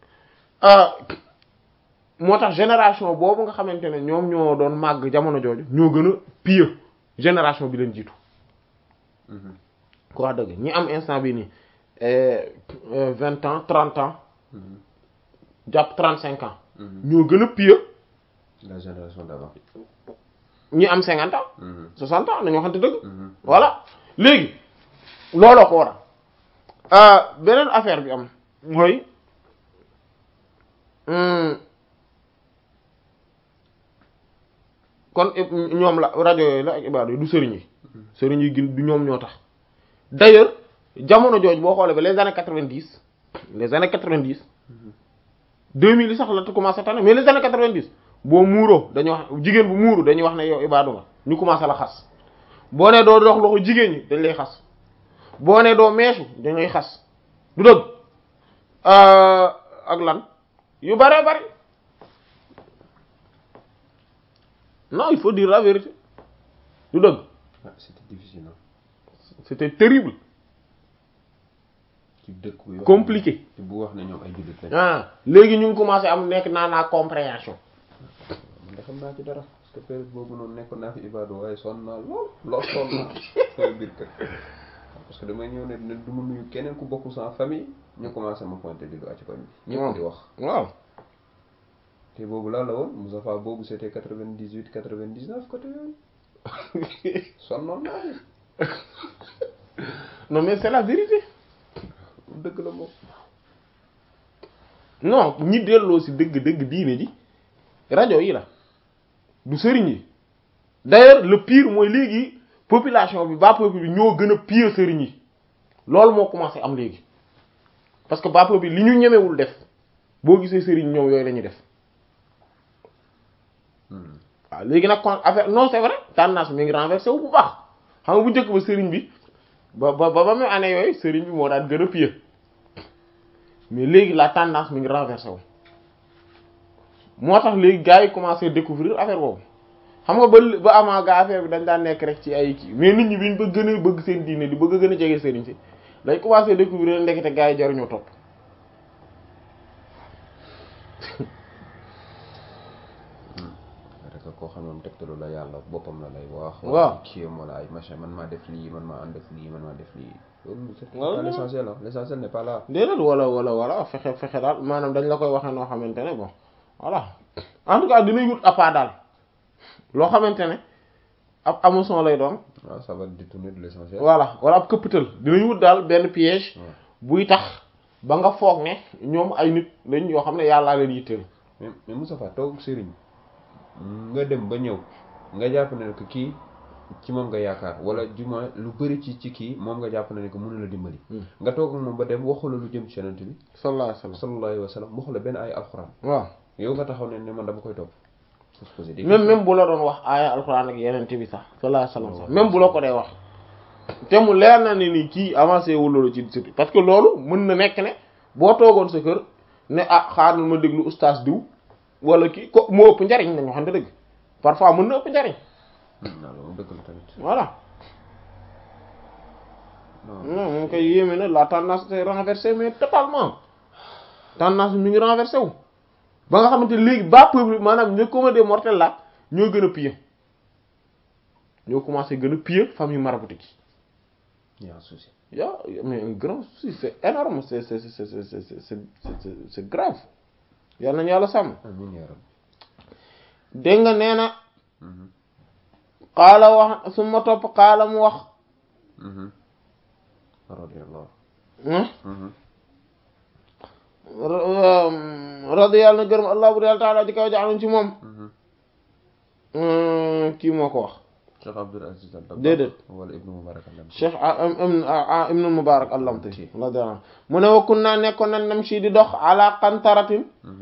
moo tax génération boobu nga xamante ne ñoom ñoo doon màgg jamono jooju ñoo gën a pieux génération bi leen jiitu ku wax dëgg ñi am instant bi nii vingt ans trente ans jàpp trente cinq ans ñoo gën a pieux la génération d'avant ñi am cinquante ans soixante ans nañu waxante dëgg voilà léegi looloo ko war a beneen affaire bi am mooy kon ñoom la rajo yooyu la ak ibaadu yi du sëriñ yi sëriñ yi gin du ñoom ñoo tax d'ailleurs jamono jooj boo xoolee ba les années quatre-vingt-dix les années quatre-vingt-dix deux mille yi sax la commencé tane mais les années quatre-vingt-dix boo muuroo dañuy wax jigéen bu muuru dañuy wax ne yow ibaadu nga ñu commencé la xas boo nee doo dox loxo jigéen ñi dañ lay xas boo nee doo meesu dañ lay xas du dëgg ak lan yu bare bari non il faut dire la vérité du dëgg c'était difficile c'était terrible ci dëkk bu compliqué bu wax ne ñoom ay jullit lañ ah léegi ñu ngi commencé am nekk naa naa compréhension man de xam naa ci dara parce que période boobu noonu nekkoon naa fi ibaadu waaye sonn naa lool lool sonn naa sama biir kër parce que damay ñëw ne ne du ma nuyu keneen ku bokkul sama famille ñu commencé ma pointé di lu ci koñ bi ñëpp di wax waaw te boobu laa la woon Moustapha boobu c'était quatre-vingt-dix-huit quatre-vingt-dix-neuf côté yooyu sonnoon naa fi non mais c'est la vérité dëgg la moom non ñi delloo ci dëgg dëgg diine ji rajo yi la du sëriñ yi d'ailleurs le pire mooy léegi population bi bas peuple bi ñoo gën a pire sëriñ yi loolu moo commencé am léegi parce que bas peuple bi li ñu ñemewul def boo gisee sëriñ ñoom yooyu la ñuy def waaw léegi nag kon affaire non c'est vrai tendance mi ngi renversé wu bu baax xam nga bu njëkk ba sëriñ bi ba ba ba même année yooyu sëriñ bi moo daan gën a pieux mais léegi la tendance mi ngi renversé wu moo tax léegi gars yi commencé découvrir affaire boobu xam nga ba ba avant gaa affaire bi dañ daan nekk rek ci ay kii mais nit ñi biñ ba gën a bëgg seen diine di bëgg a gën a jege sëriñ si dañ commencé découvrir ndekete gars yi jaruñoo topp koo xam ne moom tegtalu la yàlla boppam la lay wax. waaw kiyam wala ay machin man maa def lii man maa ànd def lii man maa def lii. loolu c'est Voilà. pas l'essentiel, hein. L'essentiel n'est pas là. déedéet wala wala wala fexe fexe daal maanaam dañ la koy waxee noo xamante ne bon voilà en tout cas dinañ wut appât daal loo xamante ne ab hameçon lay doon. waaw ça va détourner de l'essentiel. voilà wala ab këppatal dinañ wut daal benn piège. Ouais. buy tax ba nga foog ne ñoom ay nit lañ yoo xam ne yàllaa leen yitteel. mais mais Moustapha toog ak sëriñ nga dem ba ñëw nga jàpp ne que kii ci moom nga yaakaar wala du moins lu bari ci ci kii moom nga jàpp ne que mën na la dimbali. nga toog ak moom ba dem waxu la lu jëm ci yonent bi. sallallahu alayhi wa sallam sallallahu alayhi wa sallam waxu la benn ay alxuraan. waaw yow nga taxaw ne ne man dama koy topp. même même bu la doon wax aaya alxuraan ak yeneen bi sax sallallahu alayhi wa sallam sax même bu la ko dee wax te mu leer na ni ni kii avancé wu loolu ci ci parce que loolu mën na nekk ne boo toogoon sa kër ne ah xaaral ma déglu ustaas diw wala kii ko moo ëpp njariñ nañu xam ne dëgg parfois mën na ëpp njariñ. non loolu dëgg la tamit. voilà. non non moom koy yéeme na la tendance s'est renversée mais totalement tendance mi ngi renversé wu ba nga xamante léegi bas peuple maanaam ñoo commun des mortels la ñoo gën a pieux ñoo commencé gën a pieux famille maraboutique y a un souci. yi. y a mais un grand souci c'est énorme c'est c'est c'est c'est c'est c'est c'est c'est grave yal nañu yàlla sàmm. amiin yaa rabbi. dégg nga nee na. xaala wax su ma topp xaala mu wax. radiyallahu. radiyallahu na gërëm allah bu yàlla taala ji kaw jaanuñ ci moom. kii moo ko wax. Cheikh Abdul Aziz Al-Dabakh. déedéet wala Ibnu Mubarak Al-Lamti. Cheikh Ibnu Mubarak Al-Lamti. radiyallahu mu ne wa kunna nekkoon nañ nam si di dox ala qantaratin.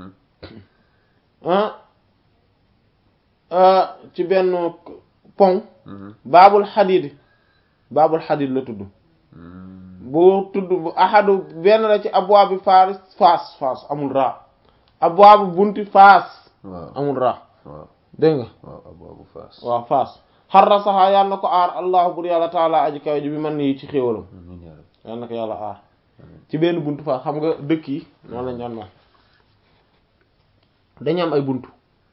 ci benn pont. baabul xadiid baabul xadiid la tudd. bu tudd bu ahadu benn la ci abwaabi faris faas faas amul raa abwaabu bunti faas. waaw amul raa. waaw dégg nga. waaw abwaabu faas. waaw faas. xarra saxaa yàlla na ko aar allah bur yàlla taala aji kaw ji bi man nii ci xéewalam. amiin yaa rabbi. yàlla na ko yàlla aar. ci benn buntu faas xam nga dëkk yi noonu lañ daan mel dañu am ay buntu.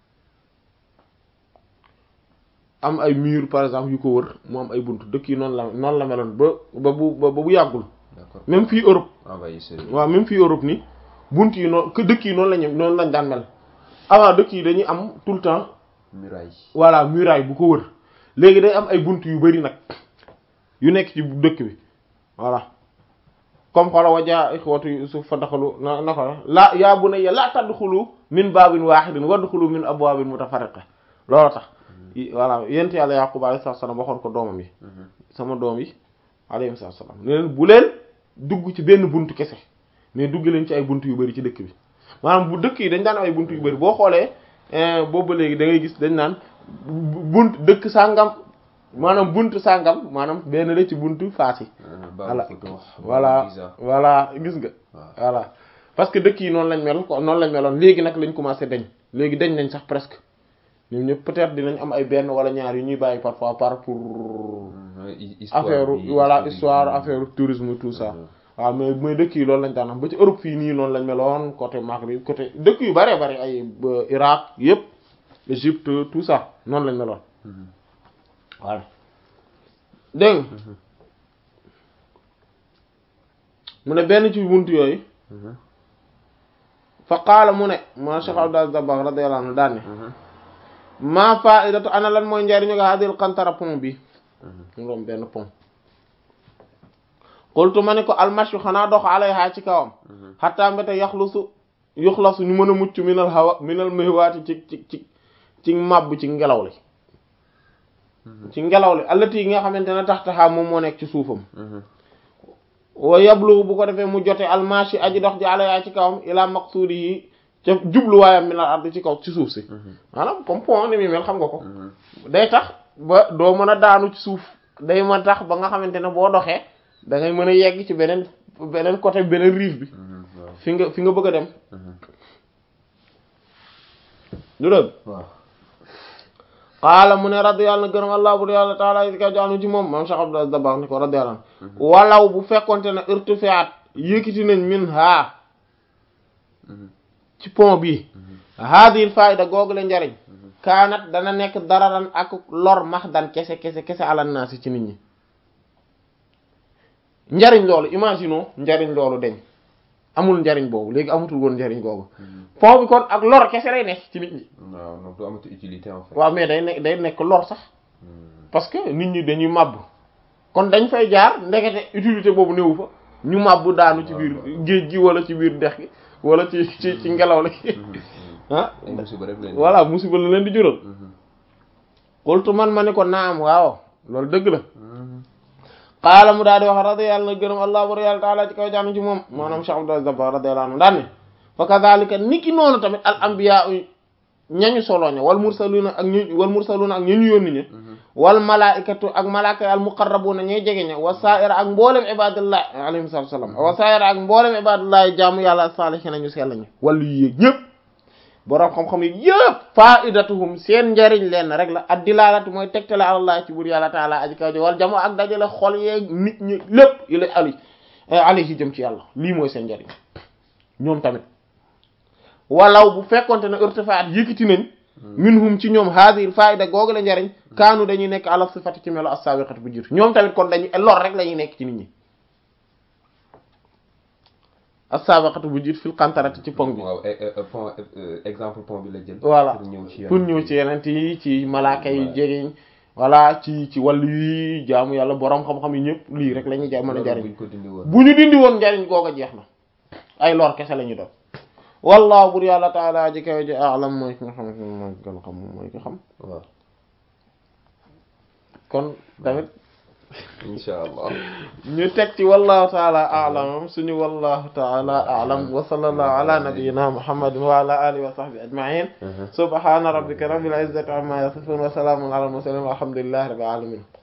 am ay mur par exemple yu ko wër mu am ay buntu dëkk yi noonu la noonu la meloon ba ba bu ba bu yàggul. d'accord même fii Europe. envahisseur. waaw même fii Europe ni bunt yi noonu que dëkk yi noonu lañu noonu lañ daan mel avant dëkk yi dañuy am tout le temps. muraille. voilà muraille bu ko wër léegi day am ay bunt yu bari nag yu nekk ci dëkk bi voilà comme xoola wajaa ixwatu Yusuf fa daxalu na na ko la yaa bunayya la tadxulu min baabin waahidin wadxulu min abwaabin mutafarriqa loolu tax. voilà yent yàlla Yaqub alayhi salaam waxoon ko doomam yi sama doom yi alayhi salaam ne leen bu leen dugg ci benn buntu kese mais dugg leen ci ay buntu yu bari ci dëkk bi maanaam bu dëkk yi dañ daan ay buntu yu bari boo xoolee boobu ba léegi da ngay gis dañ naan bunt dëkk sàngam maanaam buntu sàngam maanaam benn la ci buntu faas yi. voilà voilà voilà gis nga. voilà parce que dëkk yi noonu lañ mel ko noonu lañ meloon léegi nag lañ commencé dañ léegi dañ nañ sax presque. ñoom ñëpp peut-être dinañ am ay benn wala ñaar yu ñuy bàyyi parfois par pour affaire voilà histoire affaire tourisme tout ça waaw mais mooy dëkk yi loolu lañ daan am ba ci Europe fii nii noonu lañ meloon côté Maghreb côté dëkk yu bëree bëri ay Irak yëpp Égypte tout ça noonu lañ meloon voilà dégg nga mu ne benn ci buntu yooyu fa qaala mu ne ma Cheikh Abdul Dabakh radiyallahu anhu daan ne ma faidatu ana lan mooy njariñu nga hadil qantara pont bi mu doon benn pont qultu ma ne ko almashu xanaa dox alayha ci kawam xataa mbéte yaxlusu yuxlasu ñu mën a mucc minal hawa minal mahwaati ci ci ci ci màbb ci ngelaw li ci ngelaw li allati yi nga xamante ne tax taxaa moom moo nekk ci suufam wa yablu bu ko defee mu jote almashi aji dox ji alayha ci kawam ila maqsudi yi ca jubluwaayam mi la ardi ci kaw ci suuf si maanaam comme pont ni muy mel xam nga ko day tax ba doo mën a daanu ci suuf day ma tax ba nga xamante ne boo doxee da ngay mën a yegg ci beneen beneen côté beneen rive bi fi nga fi nga bëgg a dem du dëgg xaala mu ne radiyallahu na gërëm allah bu yàlla taala yi ka jaanu ci moom maam Cheikh Abdou Dabakh ni ko radiyallahu walaw bu fekkonte ne irtifaat yëkkati nañ min haa ci pont bi haadil faayda googu la njariñ kaanat dana nekk dararan ak lor mahdan kese kese kese ala naasi ci nit ñi njariñ loolu imaginons njariñ loolu deñ amul njariñ boobu léegi amatul woon njariñ googu fond bi kon ak lor kese lay nekk ci nit ñi waaw donc du amatu utilité en fait. waaw mais day nekk day nekk lor sax parce que nit ñi dañuy màbb kon dañ fay jaar ndekete utilité boobu néewu fa ñu màbb daanu ci biir géej gi wala ci biir dex gi wala ci ci ci ngelaw la ah musiba rek leen voilà musiba la leen di jural xultu man ma ni ko naam waaw loolu dëgg la xaala mu daal di wax radiyallahu gërëm allah bur yàlla taala ci kaw jaanu ci moom maanaam Cheikh Abdou Dabakh radiyallahu anhu daan ne fa kadhalika niki noonu tamit al anbiya ñañu soloña wal mursaluna ak ñu wal mursaluna ak ñu ñu yónni ña wal malaikatu ak malaaka al muqarrabuna ñay jege ña wa sa'ira ak mboolem ibadullah alayhi salaam wa sa'ira ak mboolem ibadullah jaamu yàlla salihin ñu sell ñi wàllu yi ñëpp borom xam-xam yi yëpp faidatuhum seen njariñ leen rek la ad dilalatu mooy tegtale Allah ci bur yàlla taala aji kaw ji wal jamo ak dajale xol yeeg nit ñi lépp ila ali alayhi jëm ci yàlla lii mooy seen njariñ ñoom tamit walaw bu fekkonte ne irtifaat yëkkati nañ minhum ci ñoom hadir faida googu la njariñ kaanu dañuy nekk ala sifati ci melo as-sabiqati bu jiitu ñoom tamit kon dañuy lor rek la ñuy nekk ci nit ñi as-sabiqati bu jiitu fil qantarati ci pont bi waaw pont exemple pont bi la jël voilà pour ñëw ci pour ñëw ci yeneen yi ci malaaka yi jegeñ voilà ci ci wàllu yi jaamu yàlla borom xam-xam yi ñëpp lii rek la ñuy ja mën a jariñ bu ñu dindi woon njariñ googa jeex na ay lor kese la ñu doon wallahu bur yàlla taala ji kaw ji a'lam mooy ki nga xam ne mooy gën a xam mooy ki xam waaw kon tamit insha allah ñu teg ci wallahu taala a'lam suñu wallahu taala a'lam wa sallallahu ala nabiyyina muhammadin wa ala alihi wa sahbihi ajma'in subhana rabbika rabbil izzati amma yasifun wa salamun ala al mursalin walhamdulillahi rabbil alamin